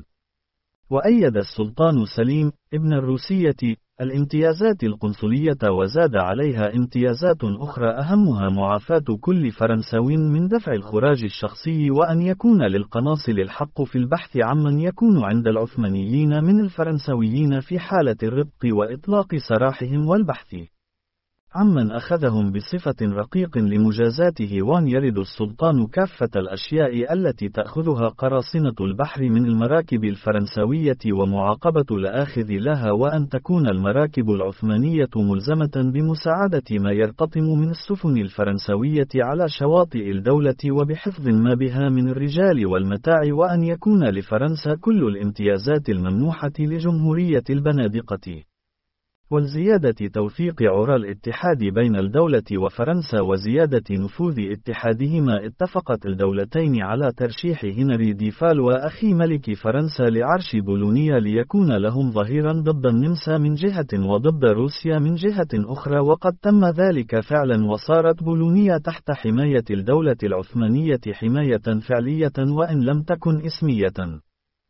وأيد السلطان سليم ابن الروسية الامتيازات القنصلية، وزاد عليها امتيازات أخرى أهمها معافاة كل فرنساوي من دفع الخراج الشخصي، وأن يكون للقناصل الحق في البحث عمن يكون عند العثمانيين من الفرنساويين في حالة الربط وإطلاق سراحهم والبحث عمن أخذهم بصفة رقيق لمجازاته، وأن يرد السلطان كافة الأشياء التي تأخذها قراصنة البحر من المراكب الفرنسوية ومعاقبة الآخذ لها، وأن تكون المراكب العثمانية ملزمة بمساعدة ما يرتطم من السفن الفرنسوية على شواطئ الدولة وبحفظ ما بها من الرجال والمتاع، وأن يكون لفرنسا كل الامتيازات الممنوحة لجمهورية البنادقة، والزيادة توثيق عرى الاتحاد بين الدولة وفرنسا وزيادة نفوذ اتحادهما. اتفقت الدولتين على ترشيح هنري دي فالوا أخي ملك فرنسا لعرش بولونيا ليكون لهم ظهيرا ضد النمسا من جهة وضد روسيا من جهة أخرى، وقد تم ذلك فعلا، وصارت بولونيا تحت حماية الدولة العثمانية حماية فعلية وإن لم تكن اسمية،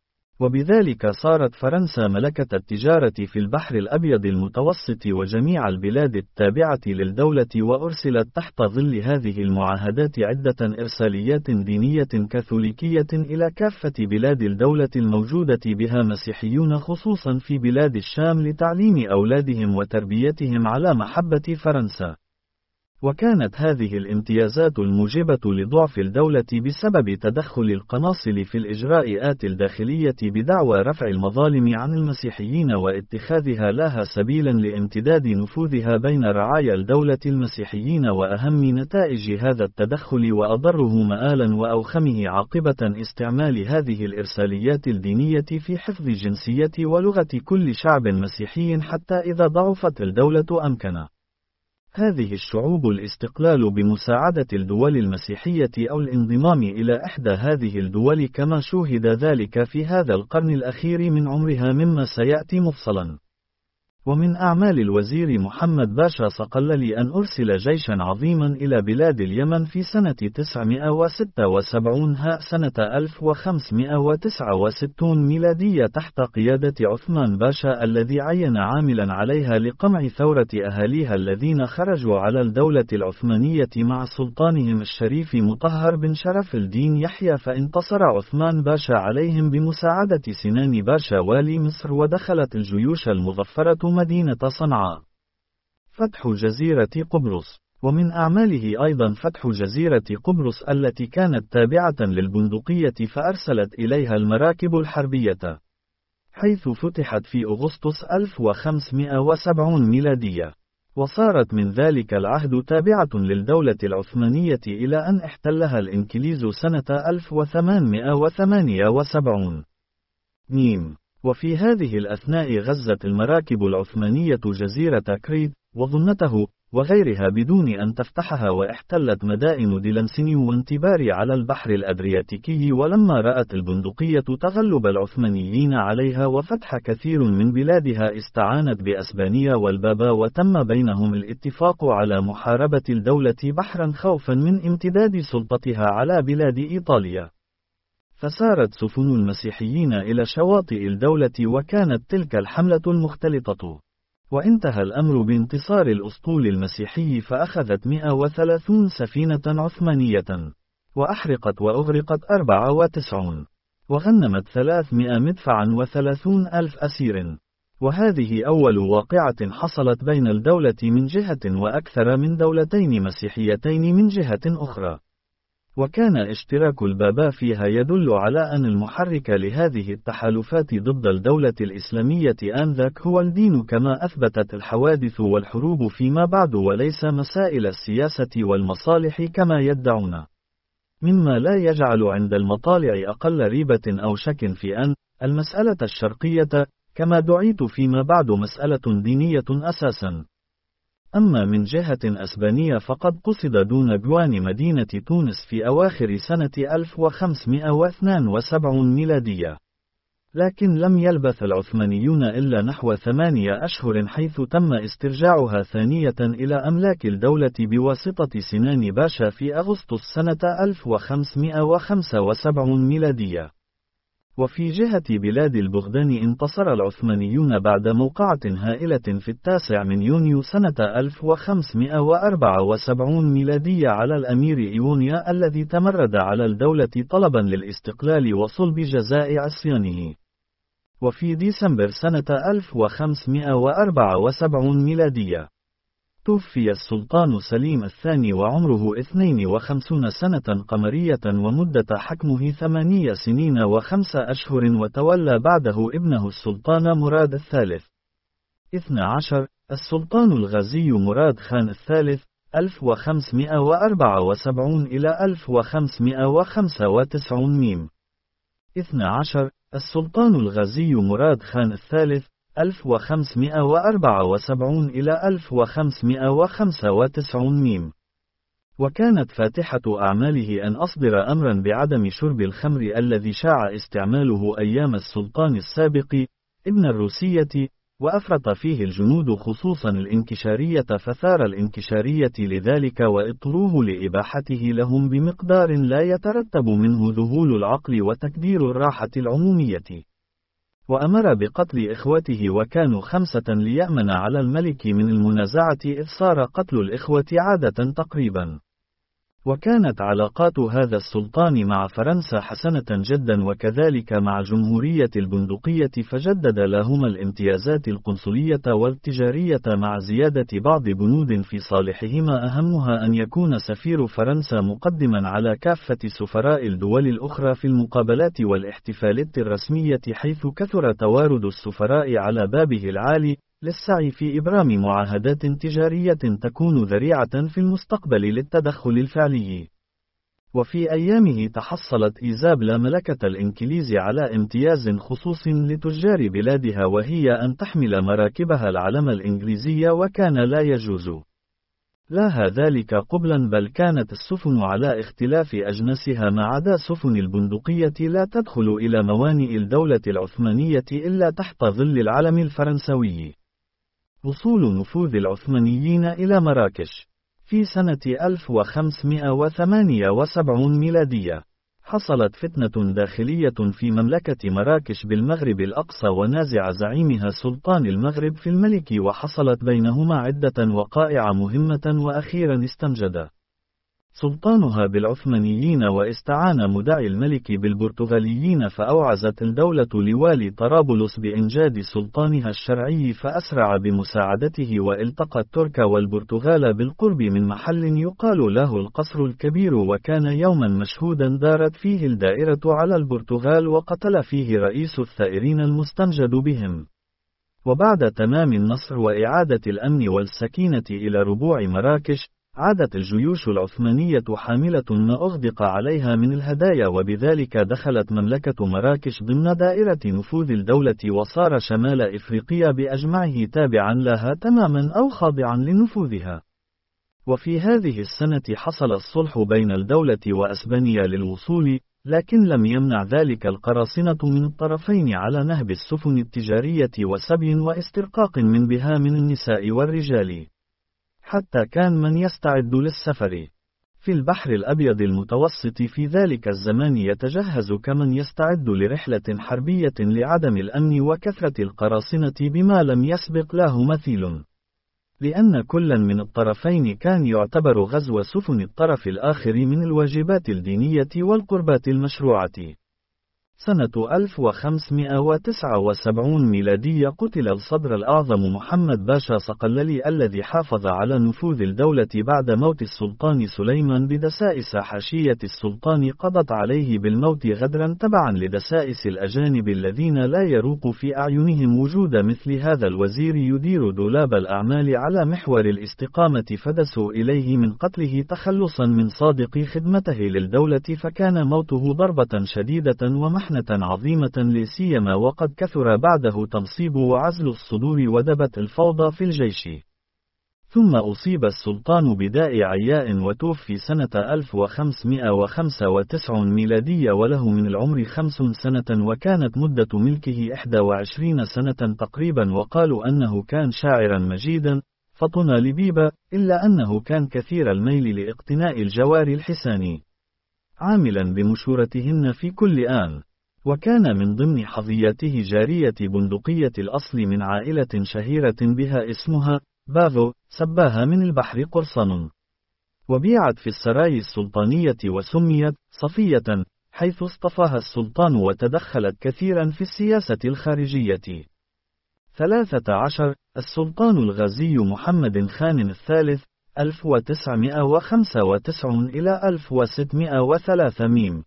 وبذلك صارت فرنسا ملكة التجارة في البحر الأبيض المتوسط وجميع البلاد التابعة للدولة. وأرسلت تحت ظل هذه المعاهدات عدة إرساليات دينية كاثوليكية إلى كافة بلاد الدولة الموجودة بها مسيحيون، خصوصا في بلاد الشام، لتعليم أولادهم وتربيتهم على محبة فرنسا. وكانت هذه الامتيازات الموجبة لضعف الدولة بسبب تدخل القناصل في الإجراءات الداخلية بدعوى رفع المظالم عن المسيحيين واتخاذها لها سبيلا لامتداد نفوذها بين رعايا الدولة المسيحيين. وأهم نتائج هذا التدخل وأضره مآلا وأوخمه عاقبة استعمال هذه الإرساليات الدينية في حفظ جنسية ولغة كل شعب مسيحي، حتى إذا ضعفت الدولة أمكن هذه الشعوب الاستقلال بمساعدة الدول المسيحية أو الانضمام إلى إحدى هذه الدول، كما شوهد ذلك في هذا القرن الأخير من عمرها، مما سيأتي مفصلا. ومن أعمال الوزير محمد باشا صقللي أن أرسل جيشا عظيما إلى بلاد اليمن في سنة تسعمائة وستة وسبعين ها سنة ألف وخمسمائة وتسعة وستين ميلادية تحت قيادة عثمان باشا، الذي عين عاملا عليها لقمع ثورة أهاليها الذين خرجوا على الدولة العثمانية مع سلطانهم الشريف مطهر بن شرف الدين يحيى. فانتصر عثمان باشا عليهم بمساعدة سنان باشا والي مصر، ودخلت الجيوش المظفرة مدينة صنعاء. فتح جزيرة قبرص. ومن أعماله أيضا فتح جزيرة قبرص التي كانت تابعة للبندقية، فأرسلت إليها المراكب الحربية، حيث فتحت في أغسطس ألف وخمسمائة وسبعين ميلادية، وصارت من ذلك العهد تابعة للدولة العثمانية إلى أن احتلها الإنكليز سنة ألف وثمانمائة وثمانية وسبعين. ميم. وفي هذه الأثناء غزت المراكب العثمانية جزيرة كريت وظنته وغيرها بدون أن تفتحها، واحتلت مدائن ديلنسيني وانتباري على البحر الأدرياتيكي. ولما رأت البندقية تغلب العثمانيين عليها وفتح كثير من بلادها، استعانت بأسبانيا والبابا، وتم بينهم الاتفاق على محاربة الدولة بحرا خوفا من امتداد سلطتها على بلاد إيطاليا. فسارت سفن المسيحيين إلى شواطئ الدولة، وكانت تلك الحملة المختلطة. وانتهى الأمر بانتصار الأسطول المسيحي، فأخذت مئة وثلاثين سفينة عثمانية، وأحرقت وأغرقت أربعة وتسعين، وغنمت ثلاثمائة مدفعا وثلاثون ألف أسير. وهذه أول واقعة حصلت بين الدولة من جهة وأكثر من دولتين مسيحيتين من جهة أخرى. وكان اشتراك البابا فيها يدل على أن المحرك لهذه التحالفات ضد الدولة الإسلامية آنذاك هو الدين، كما أثبتت الحوادث والحروب فيما بعد، وليس مسائل السياسة والمصالح كما يدعون، مما لا يجعل عند المطالع أقل ريبة أو شك في أن المسألة الشرقية كما دعيت فيما بعد مسألة دينية أساسا. أما من جهة أسبانية فقد قصد دون جوان مدينة تونس في أواخر سنة ألف وخمسمائة واثنين وسبعين ميلادية، لكن لم يلبث العثمانيون إلا نحو ثمانية أشهر حيث تم استرجاعها ثانية إلى أملاك الدولة بواسطة سنان باشا في أغسطس سنة ألف وخمسمائة وخمسة وسبعين ميلادية. وفي جهة بلاد البغدان انتصر العثمانيون بعد موقعة هائلة في التاسع من يونيو سنة ألف وخمسمائة وأربعة وسبعين ميلادية على الأمير إيونيا الذي تمرد على الدولة طلبا للاستقلال وصلب جزاء عصيانه. وفي ديسمبر سنة ألف وخمسمائة وأربعة وسبعين ميلادية توفي السلطان سليم الثاني وعمره اثنين وخمسين سنة قمرية ومدة حكمه ثمانية سنين وخمسة أشهر، وتولى بعده ابنه السلطان مراد الثالث. اثنى عشر السلطان الغازي مراد خان الثالث ألف وخمسمائة وأربعة وسبعين إلى ألف وخمسمائة وخمسة وتسعين ميم. اثنى عشر السلطان الغازي مراد خان الثالث ألف وخمسمائة وأربعة وسبعين إلى ألف وخمسمائة وخمسة وتسعين ميم. وكانت فاتحة أعماله أن أصدر أمرا بعدم شرب الخمر الذي شاع استعماله أيام السلطان السابق ابن الروسية، وأفرط فيه الجنود خصوصا الإنكشارية، فثار الإنكشارية لذلك واضطروه لإباحته لهم بمقدار لا يترتب منه ذهول العقل وتكدير الراحة العمومية. وأمر بقتل إخوته وكانوا خمسة ليأمن على الملك من المنازعة، إذ صار قتل الإخوة عادة تقريبا. وكانت علاقات هذا السلطان مع فرنسا حسنة جدا، وكذلك مع جمهورية البندقية، فجدد لهما الامتيازات القنصلية والتجارية مع زيادة بعض بنود في صالحهما، أهمها أن يكون سفير فرنسا مقدما على كافة سفراء الدول الأخرى في المقابلات والاحتفالات الرسمية، حيث كثر توارد السفراء على بابه العالي للسعي في إبرام معاهدات تجارية تكون ذريعة في المستقبل للتدخل الفعلي. وفي أيامه تحصلت إيزابلا ملكة الإنكليز على امتياز خصوص لتجار بلادها، وهي أن تحمل مراكبها العلم الإنجليزي، وكان لا يجوز لها ذلك قبلا، بل كانت السفن على اختلاف أجناسها ما عدا سفن البندقية لا تدخل إلى موانئ الدولة العثمانية إلا تحت ظل العلم الفرنسوي. وصول نفوذ العثمانيين إلى مراكش في سنة ألف وخمسمائة وثمانية وسبعين ميلادية، حصلت فتنة داخلية في مملكة مراكش بالمغرب الأقصى، ونازع زعيمها سلطان المغرب في الملك، وحصلت بينهما عدة وقائع مهمة، وأخيرا استنجد سلطانها بالعثمانيين واستعان مدعي الملك بالبرتغاليين، فأوعزت الدولة لوالي طرابلس بإنجاد سلطانها الشرعي، فأسرع بمساعدته، والتقى الترك والبرتغال بالقرب من محل يقال له القصر الكبير، وكان يوما مشهودا دارت فيه الدائرة على البرتغال، وقتل فيه رئيس الثائرين المستنجد بهم. وبعد تمام النصر وإعادة الأمن والسكينة إلى ربوع مراكش، عادت الجيوش العثمانية حاملة ما أغدق عليها من الهدايا، وبذلك دخلت مملكة مراكش ضمن دائرة نفوذ الدولة، وصار شمال إفريقيا بأجمعه تابعا لها تماما أو خاضعا لنفوذها. وفي هذه السنة حصل الصلح بين الدولة وأسبانيا للوصول، لكن لم يمنع ذلك القراصنة من الطرفين على نهب السفن التجارية وسبي واسترقاق من بها من النساء والرجال، حتى كان من يستعد للسفر في البحر الأبيض المتوسط في ذلك الزمان يتجهز كمن يستعد لرحلة حربية لعدم الأمن وكثرة القراصنة بما لم يسبق له مثيل، لأن كل من الطرفين كان يعتبر غزو سفن الطرف الآخر من الواجبات الدينية والقربات المشروعة. سنة ألف وخمسمائة وتسعة وسبعين ميلادية قتل الصدر الأعظم محمد باشا صقللي الذي حافظ على نفوذ الدولة بعد موت السلطان سليمان بدسائس حاشية السلطان قضت عليه بالموت غدرا تبعا لدسائس الأجانب الذين لا يروق في أعينهم وجود مثل هذا الوزير يدير دولاب الأعمال على محور الاستقامة، فدسوا إليه من قتله تخلصا من صادق خدمته للدولة، فكان موته ضربة شديدة ومحنة عظيمة لسيما وقد كثر بعده تنصيب وعزل الصدور ودبت الفوضى في الجيش. ثم أصيب السلطان بداء عياء وتوفي سنة ألف وخمسمائة وخمسة وتسعين ميلادية وله من العمر خمس سنة، وكانت مدة ملكه إحدى وعشرين سنة تقريبا، وقالوا أنه كان شاعرا مجيدا فطن لبيبة، إلا أنه كان كثير الميل لاقتناء الجوار الحسان عاملا بمشورتهن في كل آن. وكان من ضمن حظياته جارية بندقية الأصل من عائلة شهيرة بها اسمها بافو، سباها من البحر قرصن، وبيعت في السراي السلطانية وسميت صفية، حيث اصطفاها السلطان وتدخلت كثيرا في السياسة الخارجية. ثلاثة عشر السلطان الغازي محمد خان الثالث ألف وتسعمائة وخمسة وتسعين إلى ألف وستمائة وثلاثة ميم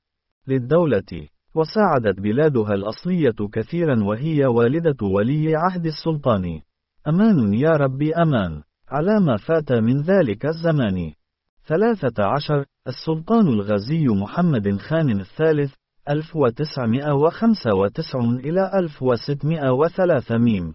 للدولة، وساعدت بلادها الأصلية كثيرا وهي والدة ولي عهد السلطان. أمان يا رب أمان على ما فات من ذلك الزمان. ثلاثة عشر السلطان الغازي محمد خان الثالث ألف وتسعمائة وخمسة وتسعين إلى ألف وستمائة وثلاثة ميم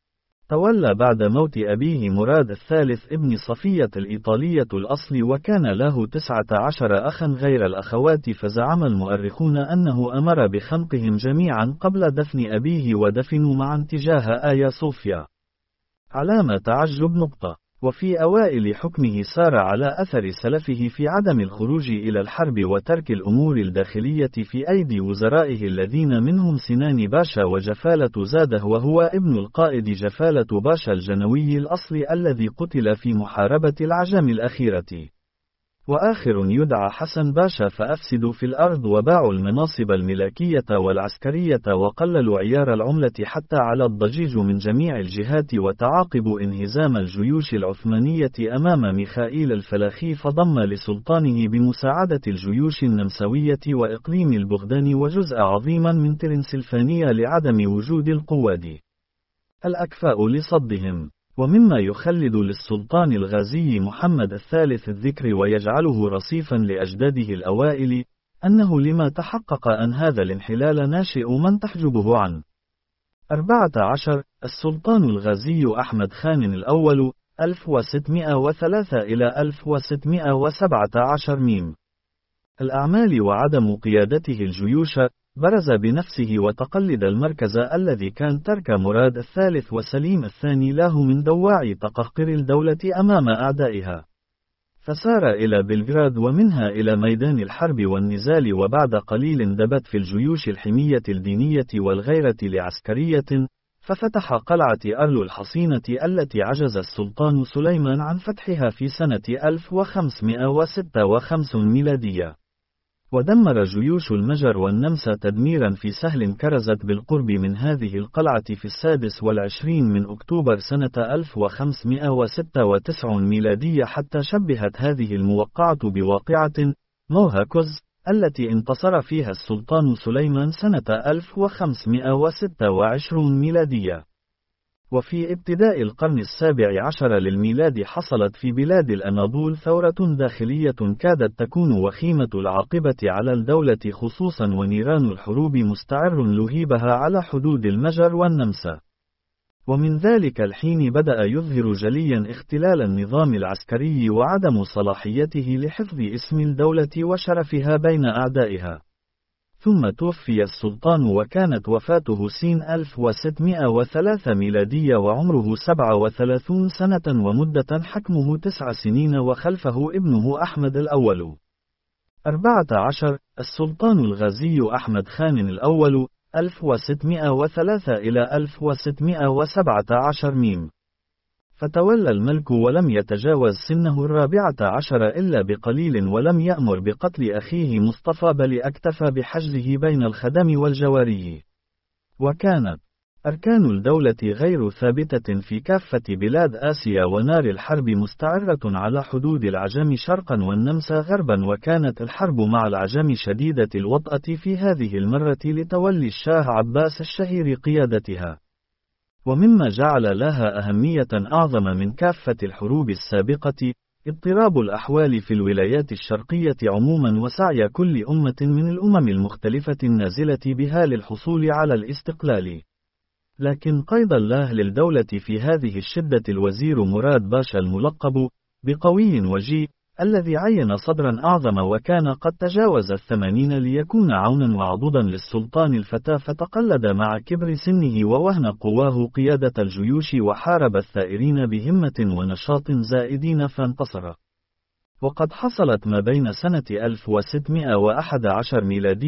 تولى بعد موت أبيه مراد الثالث ابن صفية الإيطالية الأصل، وكان له تسعة عشر أخا غير الأخوات، فزعم المؤرخون أنه أمر بخنقهم جميعا قبل دفن أبيه ودفنوا معا تجاه آيا صوفيا. علامة تعجب نقطة. وفي أوائل حكمه سار على أثر سلفه في عدم الخروج إلى الحرب وترك الأمور الداخلية في أيدي وزرائه الذين منهم سنان باشا وجفالة زاده، وهو ابن القائد جفالة باشا الجنوي الأصل الذي قتل في محاربة العجم الأخيرة. وآخر يدعى حسن باشا، فأفسدوا في الأرض وباعوا المناصب الملكية والعسكرية وقللوا عيار العملة حتى على الضجيج من جميع الجهات، وتعاقبوا انهزام الجيوش العثمانية أمام ميخائيل الفلاخي، فضم لسلطانه بمساعدة الجيوش النمساوية وإقليم البغدان وجزء عظيما من ترنسلفانيا لعدم وجود القواد الأكفاء لصدهم. ومما يخلد للسلطان الغازي محمد الثالث الذكر ويجعله رصيفا لأجداده الأوائل أنه لما تحقق أن هذا الانحلال ناشئ من تحجبه عنه. أربعة عشر السلطان الغازي أحمد خان الأول ألف وستمائة وثلاثة إلى ألف وستمائة وسبعة عشر ميم الأعمال وعدم قيادته الجيوش، برز بنفسه وتقلد المركز الذي كان ترك مراد الثالث وسليم الثاني له من دواعي تقهقر الدولة أمام أعدائها، فسار إلى بلغراد ومنها إلى ميدان الحرب والنزال، وبعد قليل دبت في الجيوش الحمية الدينية والغيرة العسكرية، ففتح قلعة أرلو الحصينة التي عجز السلطان سليمان عن فتحها في سنة ألف وخمسمائة وستة وخمسين ميلادية. ودمر جيوش المجر والنمسا تدميرا في سهل كرزت بالقرب من هذه القلعة في السادس والعشرين من أكتوبر سنة ألف وخمسمائة وستة وتسعين ميلادية، حتى شبهت هذه الموقعة بواقعة موهاكوز التي انتصر فيها السلطان سليمان سنة ألف وخمسمائة وستة وعشرين ميلادية. وفي ابتداء القرن السابع عشر للميلاد حصلت في بلاد الأناضول ثورة داخلية كادت تكون وخيمة العاقبة على الدولة خصوصا، ونيران الحروب مستعر لهيبها على حدود المجر والنمسا. ومن ذلك الحين بدأ يظهر جليا اختلال النظام العسكري وعدم صلاحيته لحفظ اسم الدولة وشرفها بين أعدائها. ثم توفي السلطان وكانت وفاته سين ألف وستمائة وثلاثة ميلادية وعمره سبعة وثلاثين سنة، ومدة حكمه تسع سنين، وخلفه ابنه أحمد الأول. أربعة عشر السلطان الغازي أحمد خان الأول ألف وستمائة وثلاثة إلى ألف وستمائة وسبعة عشر ميم فتولى الملك ولم يتجاوز سنه الرابعة عشر إلا بقليل، ولم يأمر بقتل أخيه مصطفى بل أكتفى بحجزه بين الخدم والجواري. وكانت أركان الدولة غير ثابتة في كافة بلاد آسيا، ونار الحرب مستعرة على حدود العجم شرقا والنمسا غربا، وكانت الحرب مع العجم شديدة الوطأة في هذه المرة لتولي الشاه عباس الشهير قيادتها. ومما جعل لها أهمية أعظم من كافة الحروب السابقة اضطراب الأحوال في الولايات الشرقية عموما، وسعي كل أمة من الأمم المختلفة النازلة بها للحصول على الاستقلال. لكن قيد الله للدولة في هذه الشدة الوزير مراد باشا الملقب بقوي وجيه، الذي عين صدرا أعظم وكان قد تجاوز الثمانين ليكون عونا وعضدا للسلطان الفتى، فتقلد مع كبر سنه ووهن قواه قيادة الجيوش، وحارب الثائرين بهمة ونشاط زائدين فانتصر. وقد حصلت ما بين سنة ألف وستمائة وأحد عشر ميلادي